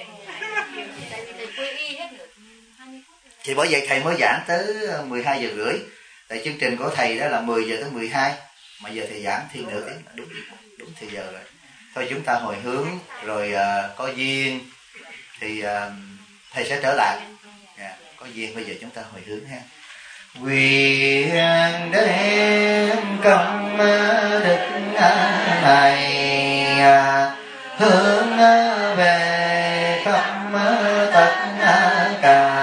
Thì bởi vậy thầy mới giảng tới 12 giờ rưỡi. Tại chương trình của thầy đó là 10 giờ tới 12. Mà giờ thầy giảng thêm nửa tiếng, đúng thì giờ rồi. Thôi chúng ta hồi hướng rồi có duyên thì thầy sẽ trở lại. Có duyên bây giờ chúng ta hồi hướng ha. Nguyện đem công đức này hướng về khắp tất cả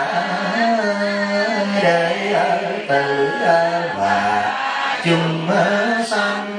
đệ tử và chúng sanh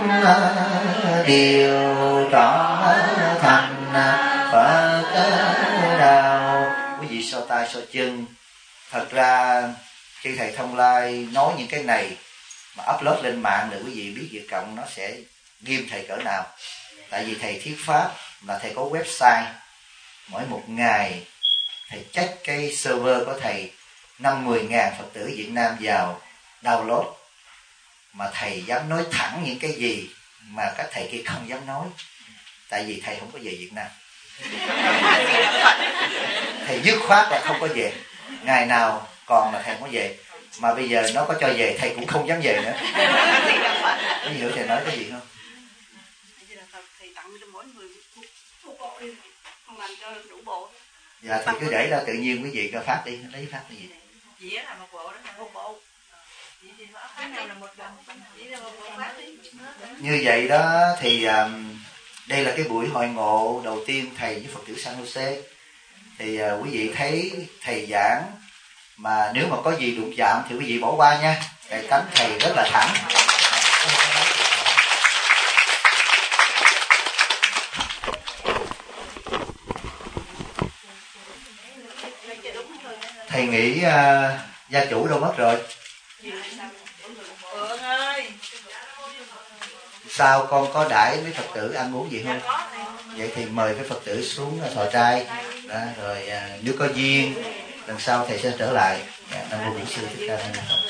đều trọn thành Phật đạo. Quý vị so tay so chân. Thật ra khi thầy Thông Lai nói những cái này mà upload lên mạng để quý vị biết Việt Cộng nó sẽ ghim thầy cỡ nào. Tại vì thầy thuyết pháp là thầy có website, mỗi một ngày thầy check cái server của thầy 50-10 ngàn Phật tử Việt Nam vào download, mà thầy dám nói thẳng những cái gì mà các thầy kia không dám nói. Tại vì thầy không có về Việt Nam. Thầy dứt khoát là không có về. Ngày nào còn là thầy không có về. Mà bây giờ nó có cho về thầy cũng không dám về nữa. Có hiểu thầy nói cái gì không? Thầy tặng cho mỗi người không làm cho đủ bộ. Dạ thì cứ để ra tự nhiên quý vị phát đi, lấy phát cái gì. Dĩa là một bộ đó, một bộ. Cái này là một bộ, dĩa là một bộ phát đi. Như vậy đó thì đây là cái buổi hội ngộ đầu tiên thầy với Phật tử San Jose. Thì quý vị thấy thầy giảng mà nếu mà có gì đụng chạm thì quý vị bỏ qua nha. Cái tánh thầy rất là thẳng. Thầy nghĩ gia chủ đâu mất rồi? Sao con có đãi với Phật tử ăn uống gì không? Vậy thì mời với Phật tử xuống thọ trai đó, rồi nếu có duyên lần sau thầy sẽ trở lại. Nam mô Bổn Sư Thích Ca Mâu Ni Phật.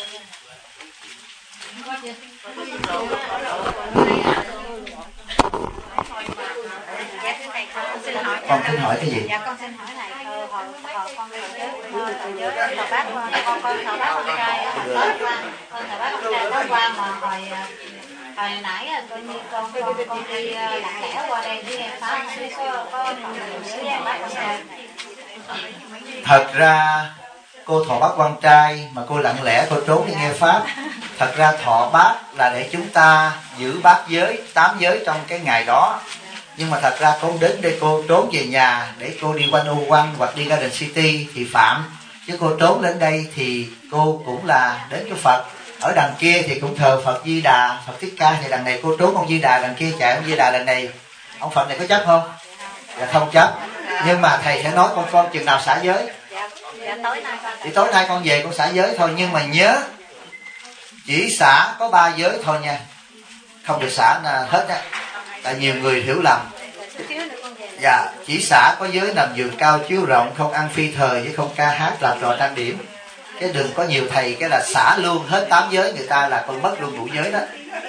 Con xin hỏi cái gì? Dạ con xin hỏi này, hồi con thọ giới thọ bác con thọ bác con trai con thọ bác con trai tối qua mà hồi nãy coi như con đi lặng lẽ qua đây đi nghe pháp, không biết có với bác con trai. Thật ra cô thọ bác quan trai mà cô lặng lẽ cô trốn đi nghe pháp. Thật ra thọ bác là để chúng ta giữ bát giới, 8 giới trong cái ngày đó. Nhưng mà thật ra con đến đây cô trốn về nhà để cô đi quanh U1 hoặc đi Garden City thì phạm. Chứ cô trốn đến đây thì cô cũng là đến với Phật. Ở đằng kia thì cũng thờ Phật Di Đà, Phật Thích Ca. Thì đằng này cô trốn ông Di Đà, đằng kia chạy ông Di Đà lần này. Ông Phật này có chấp không? Dạ không chấp. Nhưng mà thầy sẽ nói con chừng nào xả giới. Thì tối nay con về con xả giới thôi. Nhưng mà nhớ chỉ xả có 3 giới thôi nha, không được xả hết á. Tại nhiều người hiểu lầm. Dạ, chỉ xả có giới nằm giường cao chiếu rộng, không ăn phi thời với không ca hát làm trò trang điểm. Cái đừng có nhiều thầy cái là xả luôn hết 8 giới, người ta là con mất luôn đủ giới đó.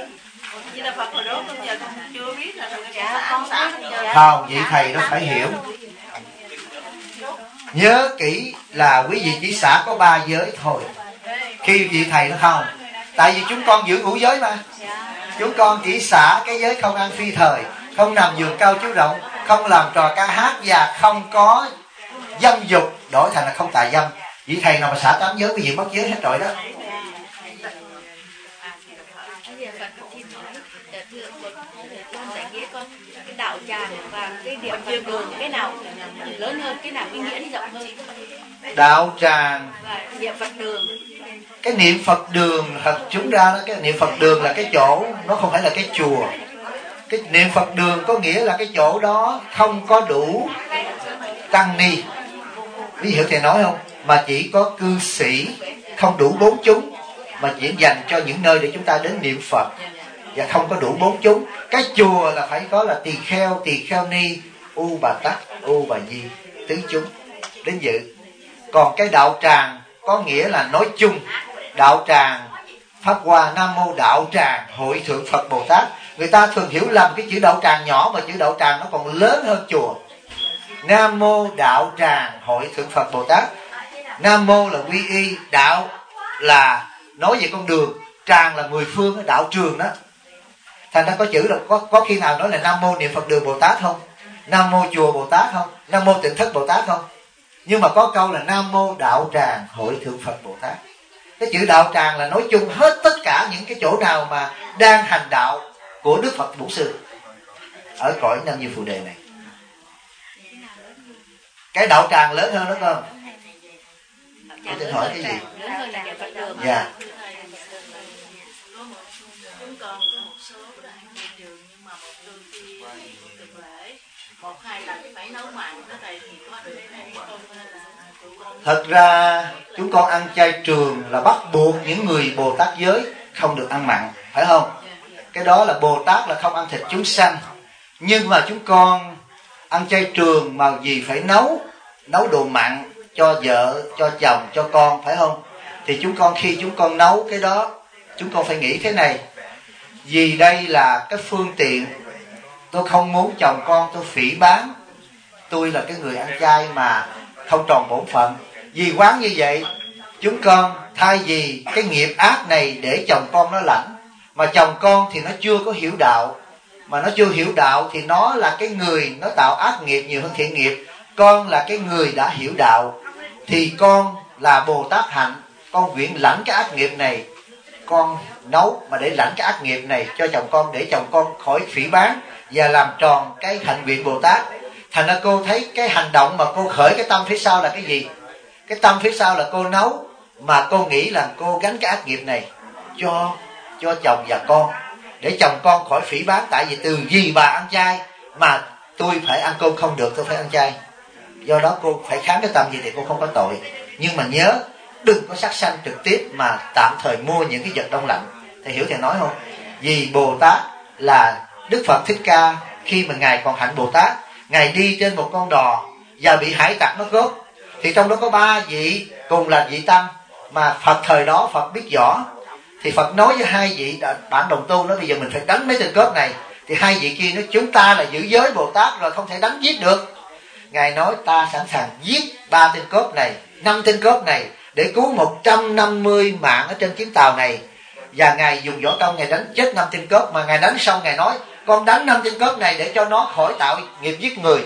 Không, vị thầy đó phải hiểu. Nhớ kỹ là quý vị chỉ xả có 3 giới thôi. Khi vị thầy nó không, tại vì chúng con giữ ngũ giới mà. Chúng con chỉ xả cái giới không ăn phi thời, không nằm giường cao chiếu rộng, không làm trò ca hát và không có dâm dục, đổi thành là không tà dâm. Vị thầy nào mà xả 8 giới quý vị mất giới hết rồi đó. Cái đạo tràng và cái điểm Phật đường, cái nào lớn hơn, cái nào ý nghĩa đi rộng hơn? Đạo tràng và niệm Phật đường. Cái niệm Phật đường thật chúng ra đó, cái niệm Phật đường là cái chỗ, nó không phải là cái chùa. Cái niệm Phật đường có nghĩa là cái chỗ đó không có đủ tăng ni, ví hiểu thầy nói không? Mà chỉ có cư sĩ, không đủ 4 chúng, mà chỉ dành cho những nơi để chúng ta đến niệm Phật, và không có đủ 4 chúng. Cái chùa là phải có là tỳ kheo ni, u bà tắc, u bà di, tứ chúng đến dự. Còn cái đạo tràng có nghĩa là nói chung, đạo tràng Pháp Hoa, Nam Mô Đạo Tràng Hội Thượng Phật Bồ Tát. Người ta thường hiểu lầm cái chữ đạo tràng nhỏ, mà chữ đạo tràng nó còn lớn hơn chùa. Nam Mô Đạo Tràng Hội Thượng Phật Bồ Tát. Nam Mô là quy y, đạo là nói về con đường, tràng là 10 phương, đạo trường đó. Thành ra có chữ là có khi nào nói là Nam Mô niệm Phật đường Bồ Tát không? Nam mô chùa Bồ Tát không? Nam mô Tịnh Thất Bồ Tát không? Nhưng mà có câu là Nam mô Đạo Tràng Hội Thượng Phật Bồ Tát. Cái chữ đạo tràng là nói chung hết tất cả những cái chỗ nào mà đang hành đạo của Đức Phật Bổn Sư ở cõi Nam Như Phù Đề này. Cái đạo tràng lớn hơn đó không? Tôi xin hỏi cái gì? Dạ. Chúng con có một số là ăn chay trường, nhưng mà một đôi khi thực lễ 1-2 lần phải nấu mặn đó thầy, thì có được hay không? Thật ra chúng con ăn chay trường là bắt buộc những người Bồ Tát giới không được ăn mặn, phải không? Cái đó là Bồ Tát là không ăn thịt chúng sanh. Nhưng mà chúng con ăn chay trường mà vì phải nấu đồ mặn cho vợ, cho chồng, cho con, phải không? Thì chúng con khi chúng con nấu cái đó, chúng con phải nghĩ thế này: vì đây là cái phương tiện, tôi không muốn chồng con tôi phỉ báng tôi là cái người ăn chay mà không tròn bổn phận. Vì quán như vậy, chúng con thay vì cái nghiệp ác này để chồng con nó lãnh, mà chồng con thì nó chưa có hiểu đạo, mà nó chưa hiểu đạo thì nó là cái người nó tạo ác nghiệp nhiều hơn thiện nghiệp. Con là cái người đã hiểu đạo, thì con là Bồ Tát hạnh, con nguyện lãnh cái ác nghiệp này. Con nấu mà để lãnh cái ác nghiệp này cho chồng con, để chồng con khỏi phỉ báng và làm tròn cái hạnh nguyện Bồ Tát. Thành ra cô thấy cái hành động mà cô khởi cái tâm phía sau là cái gì? Cái tâm phía sau là cô nấu mà cô nghĩ là cô gánh cái ác nghiệp này cho chồng và con, để chồng con khỏi phỉ báng. Tại vì từ vì bà ăn chay mà tôi phải ăn cơm không được, tôi phải ăn chay. Do đó cô phải kháng cái tâm gì thì cô không có tội. Nhưng mà nhớ đừng có sát sanh trực tiếp mà tạm thời mua những cái vật đông lạnh. Thầy hiểu thầy nói không? Vì Bồ Tát là Đức Phật Thích Ca, khi mà Ngài còn hạnh Bồ Tát, Ngài đi trên một con đò và bị hải tặc nó cướp. Thì trong đó có 3 vị cùng là vị tăng, mà Phật thời đó Phật biết rõ. Thì Phật nói với 2 vị bạn đồng tu, nói bây giờ mình phải đánh mấy tên cướp này. Thì 2 vị kia nói chúng ta là giữ giới Bồ Tát rồi, không thể đánh giết được. Ngài nói ta sẵn sàng giết 3 tên cướp này, 5 tên cướp này để cứu 150 mạng ở trên chuyến tàu này. Và Ngài dùng võ công Ngài đánh chết 5 tên cướp. Mà Ngài đánh xong Ngài nói con đánh 5 tên cướp này để cho nó khỏi tạo nghiệp giết người,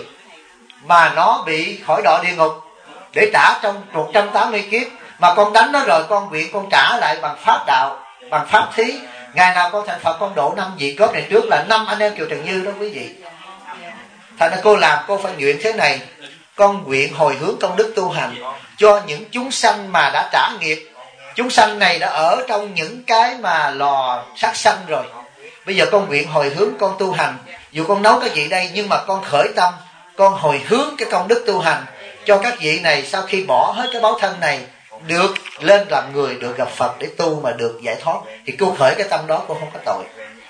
mà nó bị khỏi đọa địa ngục để trả trong 180 kiếp. Mà con đánh nó rồi con nguyện con trả lại bằng pháp đạo, bằng pháp thí. Ngày nào con thành Phật con độ 5 vị cướp này trước là 5 anh em Kiều Trần Như đó quý vị. Thành ra cô làm, cô phải nguyện thế này: con nguyện hồi hướng công đức tu hành cho những chúng sanh mà đã trả nghiệp. Chúng sanh này đã ở trong những cái mà lò sát sanh rồi. Bây giờ con nguyện hồi hướng con tu hành. Dù con nấu cái gì đây, nhưng mà con khởi tâm, con hồi hướng cái công đức tu hành cho các vị này, sau khi bỏ hết cái báo thân này, được lên làm người, được gặp Phật để tu mà được giải thoát. Thì cô khởi cái tâm đó, cô không có tội.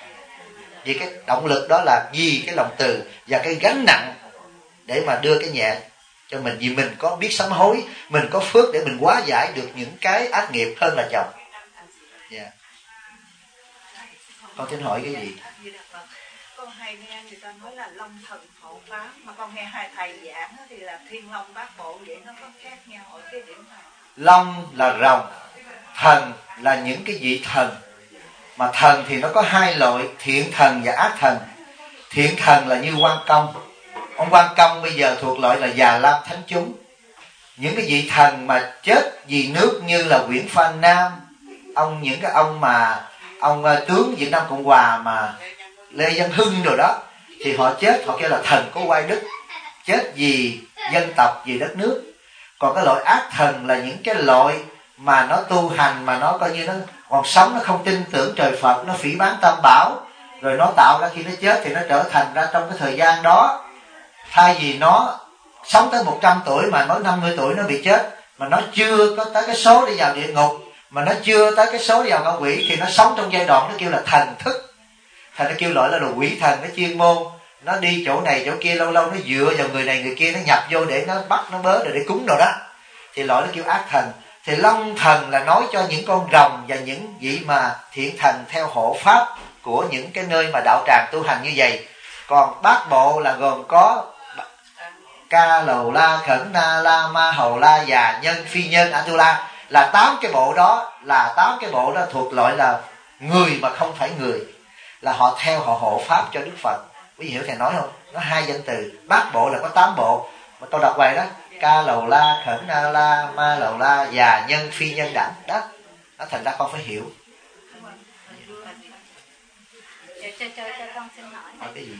Vì cái động lực đó là vì cái lòng từ và cái gánh nặng để mà đưa cái nhẹ cho mình. Vì mình có biết sám hối, mình có phước để mình hóa giải được những cái ác nghiệp hơn là chồng. Yeah. Con xin hỏi cái gì? Con hay nghe người ta nói là long thần hộ pháp, mà con nghe hai thầy giảng thì là thiên long bát bộ, vậy nó có khác nhau ở cái điểm nào? Long là rồng, thần là những cái vị thần. Mà thần thì nó có 2 loại, thiện thần và ác thần. Thiện thần là như Quan Công. Ông Quan Công bây giờ thuộc loại là Già Lam Thánh Chúng. Những cái vị thần mà chết vì nước như là Nguyễn Phan Nam, những cái ông mà ông tướng Việt Nam Cộng Hòa mà Lê Văn Hưng rồi đó, thì họ chết, họ kêu là thần có oai đức, chết vì dân tộc, vì đất nước. Còn cái loại ác thần là những cái loại mà nó tu hành mà nó coi như nó còn sống, nó không tin tưởng trời Phật, nó phỉ báng Tam Bảo, rồi nó tạo ra khi nó chết thì nó trở thành ra trong cái thời gian đó, thay vì nó sống tới 100 tuổi mà mới 50 tuổi nó bị chết, mà nó chưa có tới cái số để vào địa ngục, mà nó chưa tới cái số vào ngạ quỷ, thì nó sống trong giai đoạn nó kêu là thần thức. Thành nó kêu gọi là quỷ thần, nó chuyên môn, nó đi chỗ này chỗ kia, lâu lâu nó dựa vào người này người kia, nó nhập vô để nó bắt nó bớ rồi để cúng rồi đó, thì loại nó kêu ác thần. Thì long thần là nói cho những con rồng và những vị mà thiện thần theo hộ pháp của những cái nơi mà đạo tràng tu hành như vậy. Còn bát bộ là gồm có Ca Lầu La, Khẩn Na La, Ma Hầu La, Già Nhân, Phi Nhân, Atula, là 8 cái bộ đó, là 8 cái bộ đó thuộc loại là người mà không phải người, là họ theo họ hộ pháp cho Đức Phật. Quý vị hiểu thầy nói không? nó 2 danh từ. Bát bộ là có 8 bộ, mà tôi đọc bài đó: ca lầu la, khẩn na la, ma lầu la, già nhân, phi nhân đẳng đó. Nó thành ra con phải hiểu. Cho con xin hỏi này. Cái gì?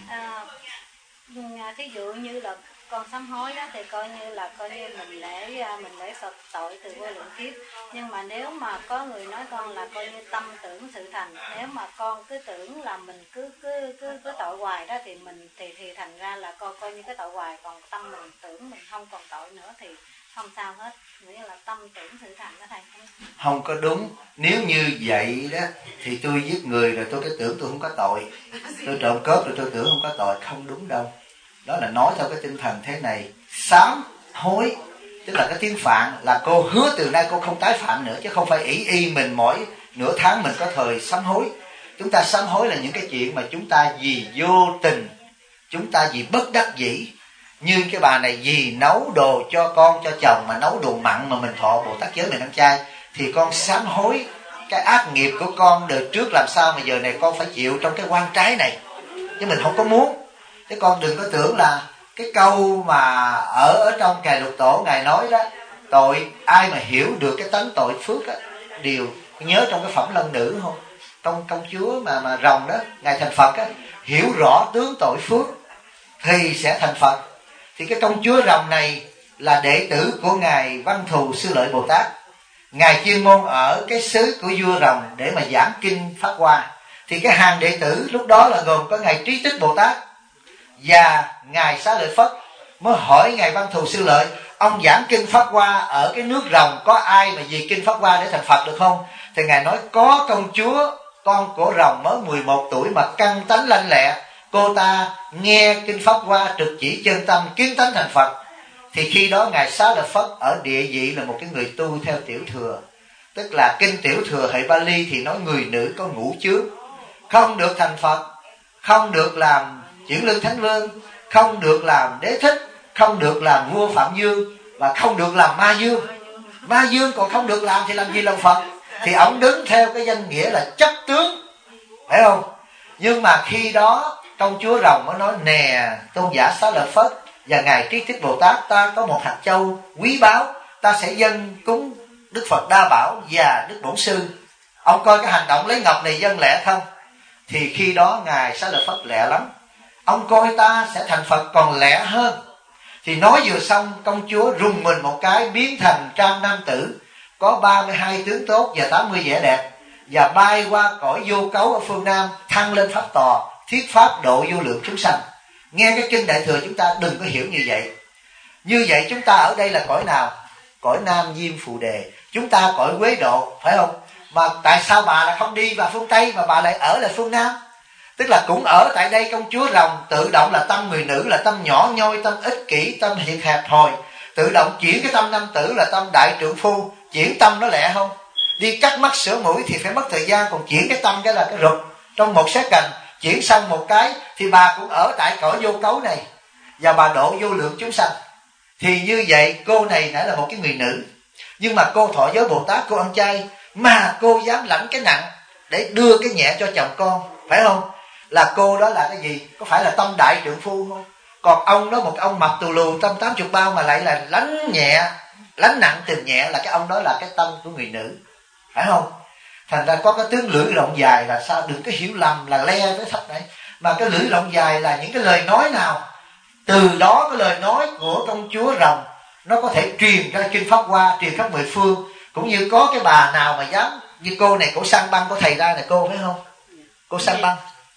Thí dụ như là con sám hối đó thì coi như mình lễ Phật tội từ vô lượng kiếp. Nhưng mà nếu mà có người nói con là coi như tâm tưởng sự thành, nếu mà con cứ tưởng là mình cứ tội hoài đó thì thành ra là coi như cái tội hoài, còn tâm mình tưởng mình không còn tội nữa thì không sao hết. Nghĩa là tâm tưởng sự thành đó thầy. Không có đúng. Nếu như vậy đó thì tôi giết người rồi tôi cái tưởng tôi không có tội, tôi trộm cướp rồi tôi tưởng không có tội, không đúng đâu. Đó là nói theo cái tinh thần thế này: sám hối tức là cái tiếng Phạn là cô hứa từ nay cô không tái phạm nữa, chứ không phải y mình mỗi nửa tháng mình có thời sám hối. Chúng ta sám hối là những cái chuyện mà chúng ta vì vô tình, chúng ta vì bất đắc dĩ. Như cái bà này vì nấu đồ cho con cho chồng mà nấu đồ mặn mà mình thọ Bồ Tát giới mình ăn chay, thì con sám hối cái ác nghiệp của con đời trước làm sao mà giờ này con phải chịu trong cái quan trái này, chứ mình không có muốn. Chứ con đừng có tưởng là cái câu mà ở trong Cài Lục Tổ Ngài nói đó, tội ai mà hiểu được cái tánh tội phước á, đều nhớ trong cái phẩm Lân Nữ không? Trong công chúa mà rồng đó, Ngài thành Phật á, hiểu rõ tướng tội phước thì sẽ thành Phật. Thì cái công chúa rồng này là đệ tử của Ngài Văn Thù Sư Lợi Bồ Tát. Ngài chuyên môn ở cái xứ của vua rồng để mà giảng kinh Pháp Hoa. Thì cái hàng đệ tử lúc đó là gồm có Ngài Trí Tích Bồ Tát và Ngài Xá Lợi Phất. Mới hỏi Ngài Văn Thù Sư Lợi: ông giảng kinh Pháp Hoa ở cái nước rồng, có ai mà vì kinh Pháp Hoa để thành Phật được không? Thì Ngài nói: có công chúa con của rồng mới 11 tuổi mà căn tánh lanh lẹ, cô ta nghe kinh Pháp Hoa trực chỉ chân tâm, kiến tánh thành Phật. Thì khi đó Ngài Xá Lợi Phất ở địa vị là một cái người tu theo tiểu thừa, tức là kinh tiểu thừa hệ Bali thì nói người nữ có ngũ chướng, không được thành Phật, không được làm chuyển lương thánh vương, không được làm đế thích, không được làm vua Phạm Dương, và không được làm ma dương. Ma dương còn không được làm thì làm gì làm Phật? Thì ông đứng theo cái danh nghĩa là chấp tướng, phải không? Nhưng mà khi đó công chúa rồng mới nói: nè tôn giả Xá Lợi Phất và Ngài Trí Tích Bồ Tát, ta có một hạt châu quý báu, ta sẽ dâng cúng Đức Phật Đa Bảo và Đức Bổn Sư. Ông coi cái hành động lấy ngọc này dâng lẹ không? Thì khi đó Ngài Xá Lợi Phất lẹ lắm, ông coi ta sẽ thành Phật còn lẹ hơn. Thì nói vừa xong, công chúa rùng mình một cái biến thành trang nam tử, có 32 tướng tốt và 80 vẻ đẹp, và bay qua cõi vô cấu ở phương Nam, thăng lên pháp tòa, thuyết pháp độ vô lượng chúng sanh. Nghe cái kinh Đại Thừa chúng ta đừng có hiểu như vậy. Như vậy chúng ta ở đây là cõi nào? Cõi Nam Diêm Phù Đề. Chúng ta cõi Quế Độ, phải không? Mà tại sao bà lại không đi vào phương Tây mà bà lại ở lại phương Nam? Tức là cũng ở tại đây công chúa rồng tự động là tâm người nữ, là tâm nhỏ nhoi, tâm ích kỷ, tâm hiệp hẹp hòi, tự động chuyển cái tâm nam tử là tâm đại trượng phu. Chuyển tâm nó lẹ không? Đi cắt mắt sửa mũi thì phải mất thời gian, còn chuyển cái tâm cái là cái rụt trong một second. Chuyển xong một cái thì bà cũng ở tại cõi vô cấu này, và bà độ vô lượng chúng sanh. Thì như vậy cô này nãy là một cái người nữ, nhưng mà cô thọ giới Bồ Tát, cô ăn chay, mà cô dám lãnh cái nặng để đưa cái nhẹ cho chồng con, phải không? Là cô đó là cái gì? Có phải là tâm đại trượng phu không? Còn ông đó một ông mập tù lù tâm 80 bao mà lại là lãnh nhẹ, lãnh nặng tìm nhẹ, là cái ông đó là cái tâm của người nữ, phải không? Thành ra có cái tướng lưỡi rộng dài là sao? Đừng có hiểu lầm là le tới thấp đấy. Mà cái lưỡi rộng dài là những cái lời nói nào? Từ đó cái lời nói của công chúa rồng nó có thể truyền ra kinh Pháp Hoa, truyền khắp mười phương. Cũng như có cái bà nào mà dám, như cô này, cổ săn băng, có thầy ra này cô, phải không? Cô săn băng.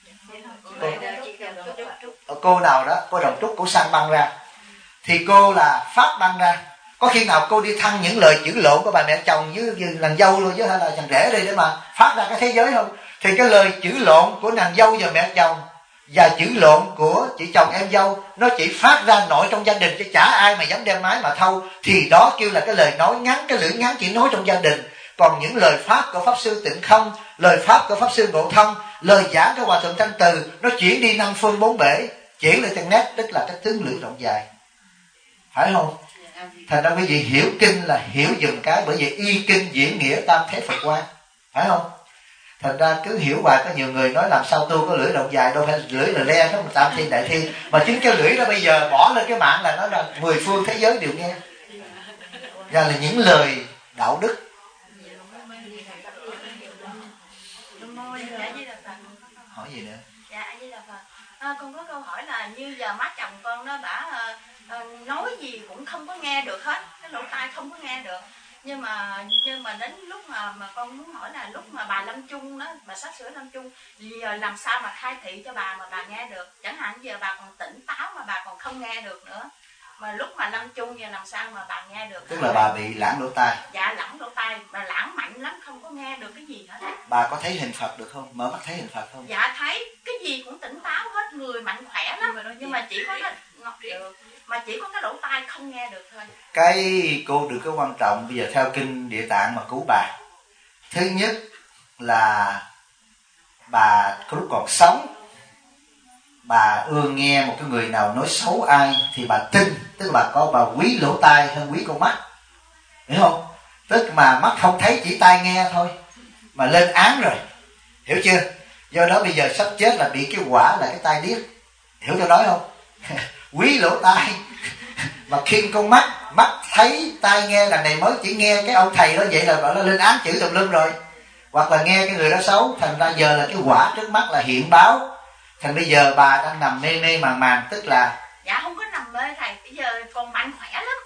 Cô nào đó, cô Đồng Trúc, cô săn băng ra. Thì cô là phát băng ra. Có khi nào cô đi thăng những lời chữ lộn của bà mẹ chồng với nàng dâu luôn, chứ hay là thằng rể đi để mà phát ra cái thế giới không? Thì cái lời chữ lộn của nàng dâu và mẹ chồng và chữ lộn của chị chồng em dâu nó chỉ phát ra nội trong gia đình, chứ chả ai mà dám đem mái mà thâu. Thì đó kêu là cái lời nói ngắn, cái lưỡi ngắn chỉ nói trong gia đình. Còn những lời pháp của Pháp Sư Tịnh Không, lời pháp của Pháp Sư Ngộ Thông, lời giảng của Hòa Thượng Thanh Từ, nó chuyển đi năm phương bốn bể, chuyển lên internet, tức là cái tướng lưỡi rộng dài, phải không? Thành ra quý vị hiểu kinh là hiểu dùm cái, bởi vì y kinh diễn nghĩa tam thế Phật quan, phải không? Thành ra cứ hiểu hoài, có nhiều người nói làm sao tu có lưỡi động dài, đâu phải lưỡi là le đó, tam thiên đại thiên, mà chính cái lưỡi đó bây giờ bỏ lên cái mạng là nó là 10 phương thế giới đều nghe, ra là những lời đạo đức. Hỏi gì nữa? Dạ, A Di Đà Phật. Con có câu hỏi là như giờ má chồng con nó bả nói gì cũng không có nghe được hết, cái lỗ tai không có nghe được. Nhưng mà đến lúc mà con muốn hỏi là lúc mà bà lâm chung đó, bà sắp sửa lâm chung, giờ làm sao mà khai thị cho bà mà bà nghe được? Chẳng hạn giờ bà còn tỉnh táo mà bà còn không nghe được nữa. Mà lúc mà lâm chung giờ làm sao mà bà nghe được? Tức là bà bị lãng lỗ tai. Dạ, lãng lỗ tai, bà lãng mạnh lắm, không có nghe được cái gì hết. Bà có thấy hình Phật được không? Mở mắt thấy hình Phật không? Dạ thấy, cái gì cũng tỉnh táo hết, người mạnh khỏe lắm, nhưng mà chỉ có cái lỗ tai không nghe được thôi. Cái cô được cái quan trọng bây giờ theo kinh Địa Tạng mà cứu bà. Thứ nhất là bà có lúc còn sống, bà ưa nghe một cái người nào nói xấu ai thì bà tin, tức là bà quý lỗ tai hơn quý con mắt, hiểu không? Tức mà mắt không thấy, chỉ tai nghe thôi mà lên án rồi, hiểu chưa? Do đó bây giờ sắp chết là bị cái quả là cái tai điếc, hiểu tôi nói không? Quý lỗ tai mà khiêng con mắt, mắt thấy tai nghe, lần này mới chỉ nghe cái ông thầy đó vậy là gọi là lên án chữ tùm lum rồi, hoặc là nghe cái người đó xấu, thành ra giờ là cái quả trước mắt là hiện báo. Thành bây giờ bà đang nằm mê mê màng màng, tức là dạ không có nằm mê thầy, bây giờ còn mạnh khỏe lắm,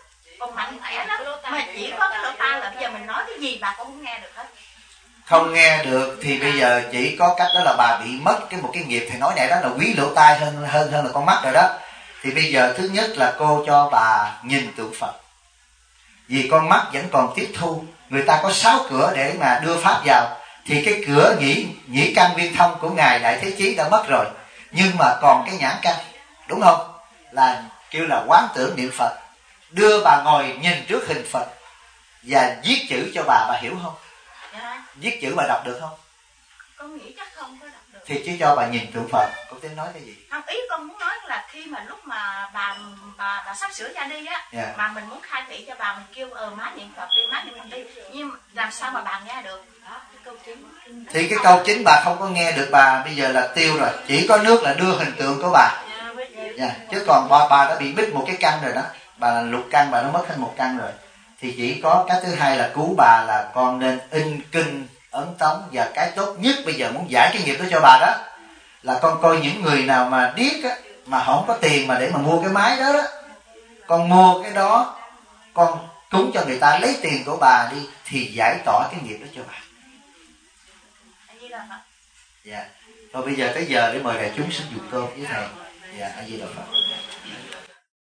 mà chỉ có cái lỗ tai là bây giờ mình nói cái gì bà cũng không nghe được hết. Không nghe được thì bây giờ chỉ có cách đó là bà bị mất một cái nghiệp thầy nói này, đó là quý lỗ tai hơn là con mắt rồi đó. Thì bây giờ thứ nhất là cô cho bà nhìn tượng Phật, vì con mắt vẫn còn tiếp thu. Người ta có 6 cửa để mà đưa pháp vào, thì cái cửa nhĩ căn viên thông của ngài Đại Thế Chí đã mất rồi, nhưng mà còn cái nhãn căn, đúng không? Là kêu là quán tưởng niệm Phật, đưa bà ngồi nhìn trước hình Phật và viết chữ cho bà hiểu không? Dạ. Viết chữ bà đọc được không? Con nghĩ chắc không có đọc được. Thì chứ cho bà nhìn tượng Phật. Con tính nói cái gì? Không, ý con muốn nói là khi mà lúc mà bà sắp sửa ra đi á, Yeah. mà mình muốn khai thị cho bà, mình kêu má niệm Phật đi, má niệm Phật đi, nhưng làm sao mà bà nghe được? Đó, cái câu chính. Thì cái câu chính bà không có nghe được, bà bây giờ là tiêu rồi, chỉ có nước là đưa hình tượng của bà. Yeah. Chứ còn bà đã bị bít một cái căn rồi đó, bà là lục căn, bà nó mất hết một căn rồi. Thì chỉ có cái thứ hai là cứu bà là con nên in kinh ấn tống, và cái tốt nhất bây giờ muốn giải cái nghiệp đó cho bà đó là con coi những người nào mà điếc á, mà không có tiền mà để mà mua cái máy đó, con mua cái đó, con cúng cho người ta, lấy tiền của bà đi, thì giải tỏa cái nghiệp đó cho bà. Dạ. Thôi bây giờ tới giờ để mời đại chúng xin dùng cơm với thầy. Dạ, A Di Đà Phật.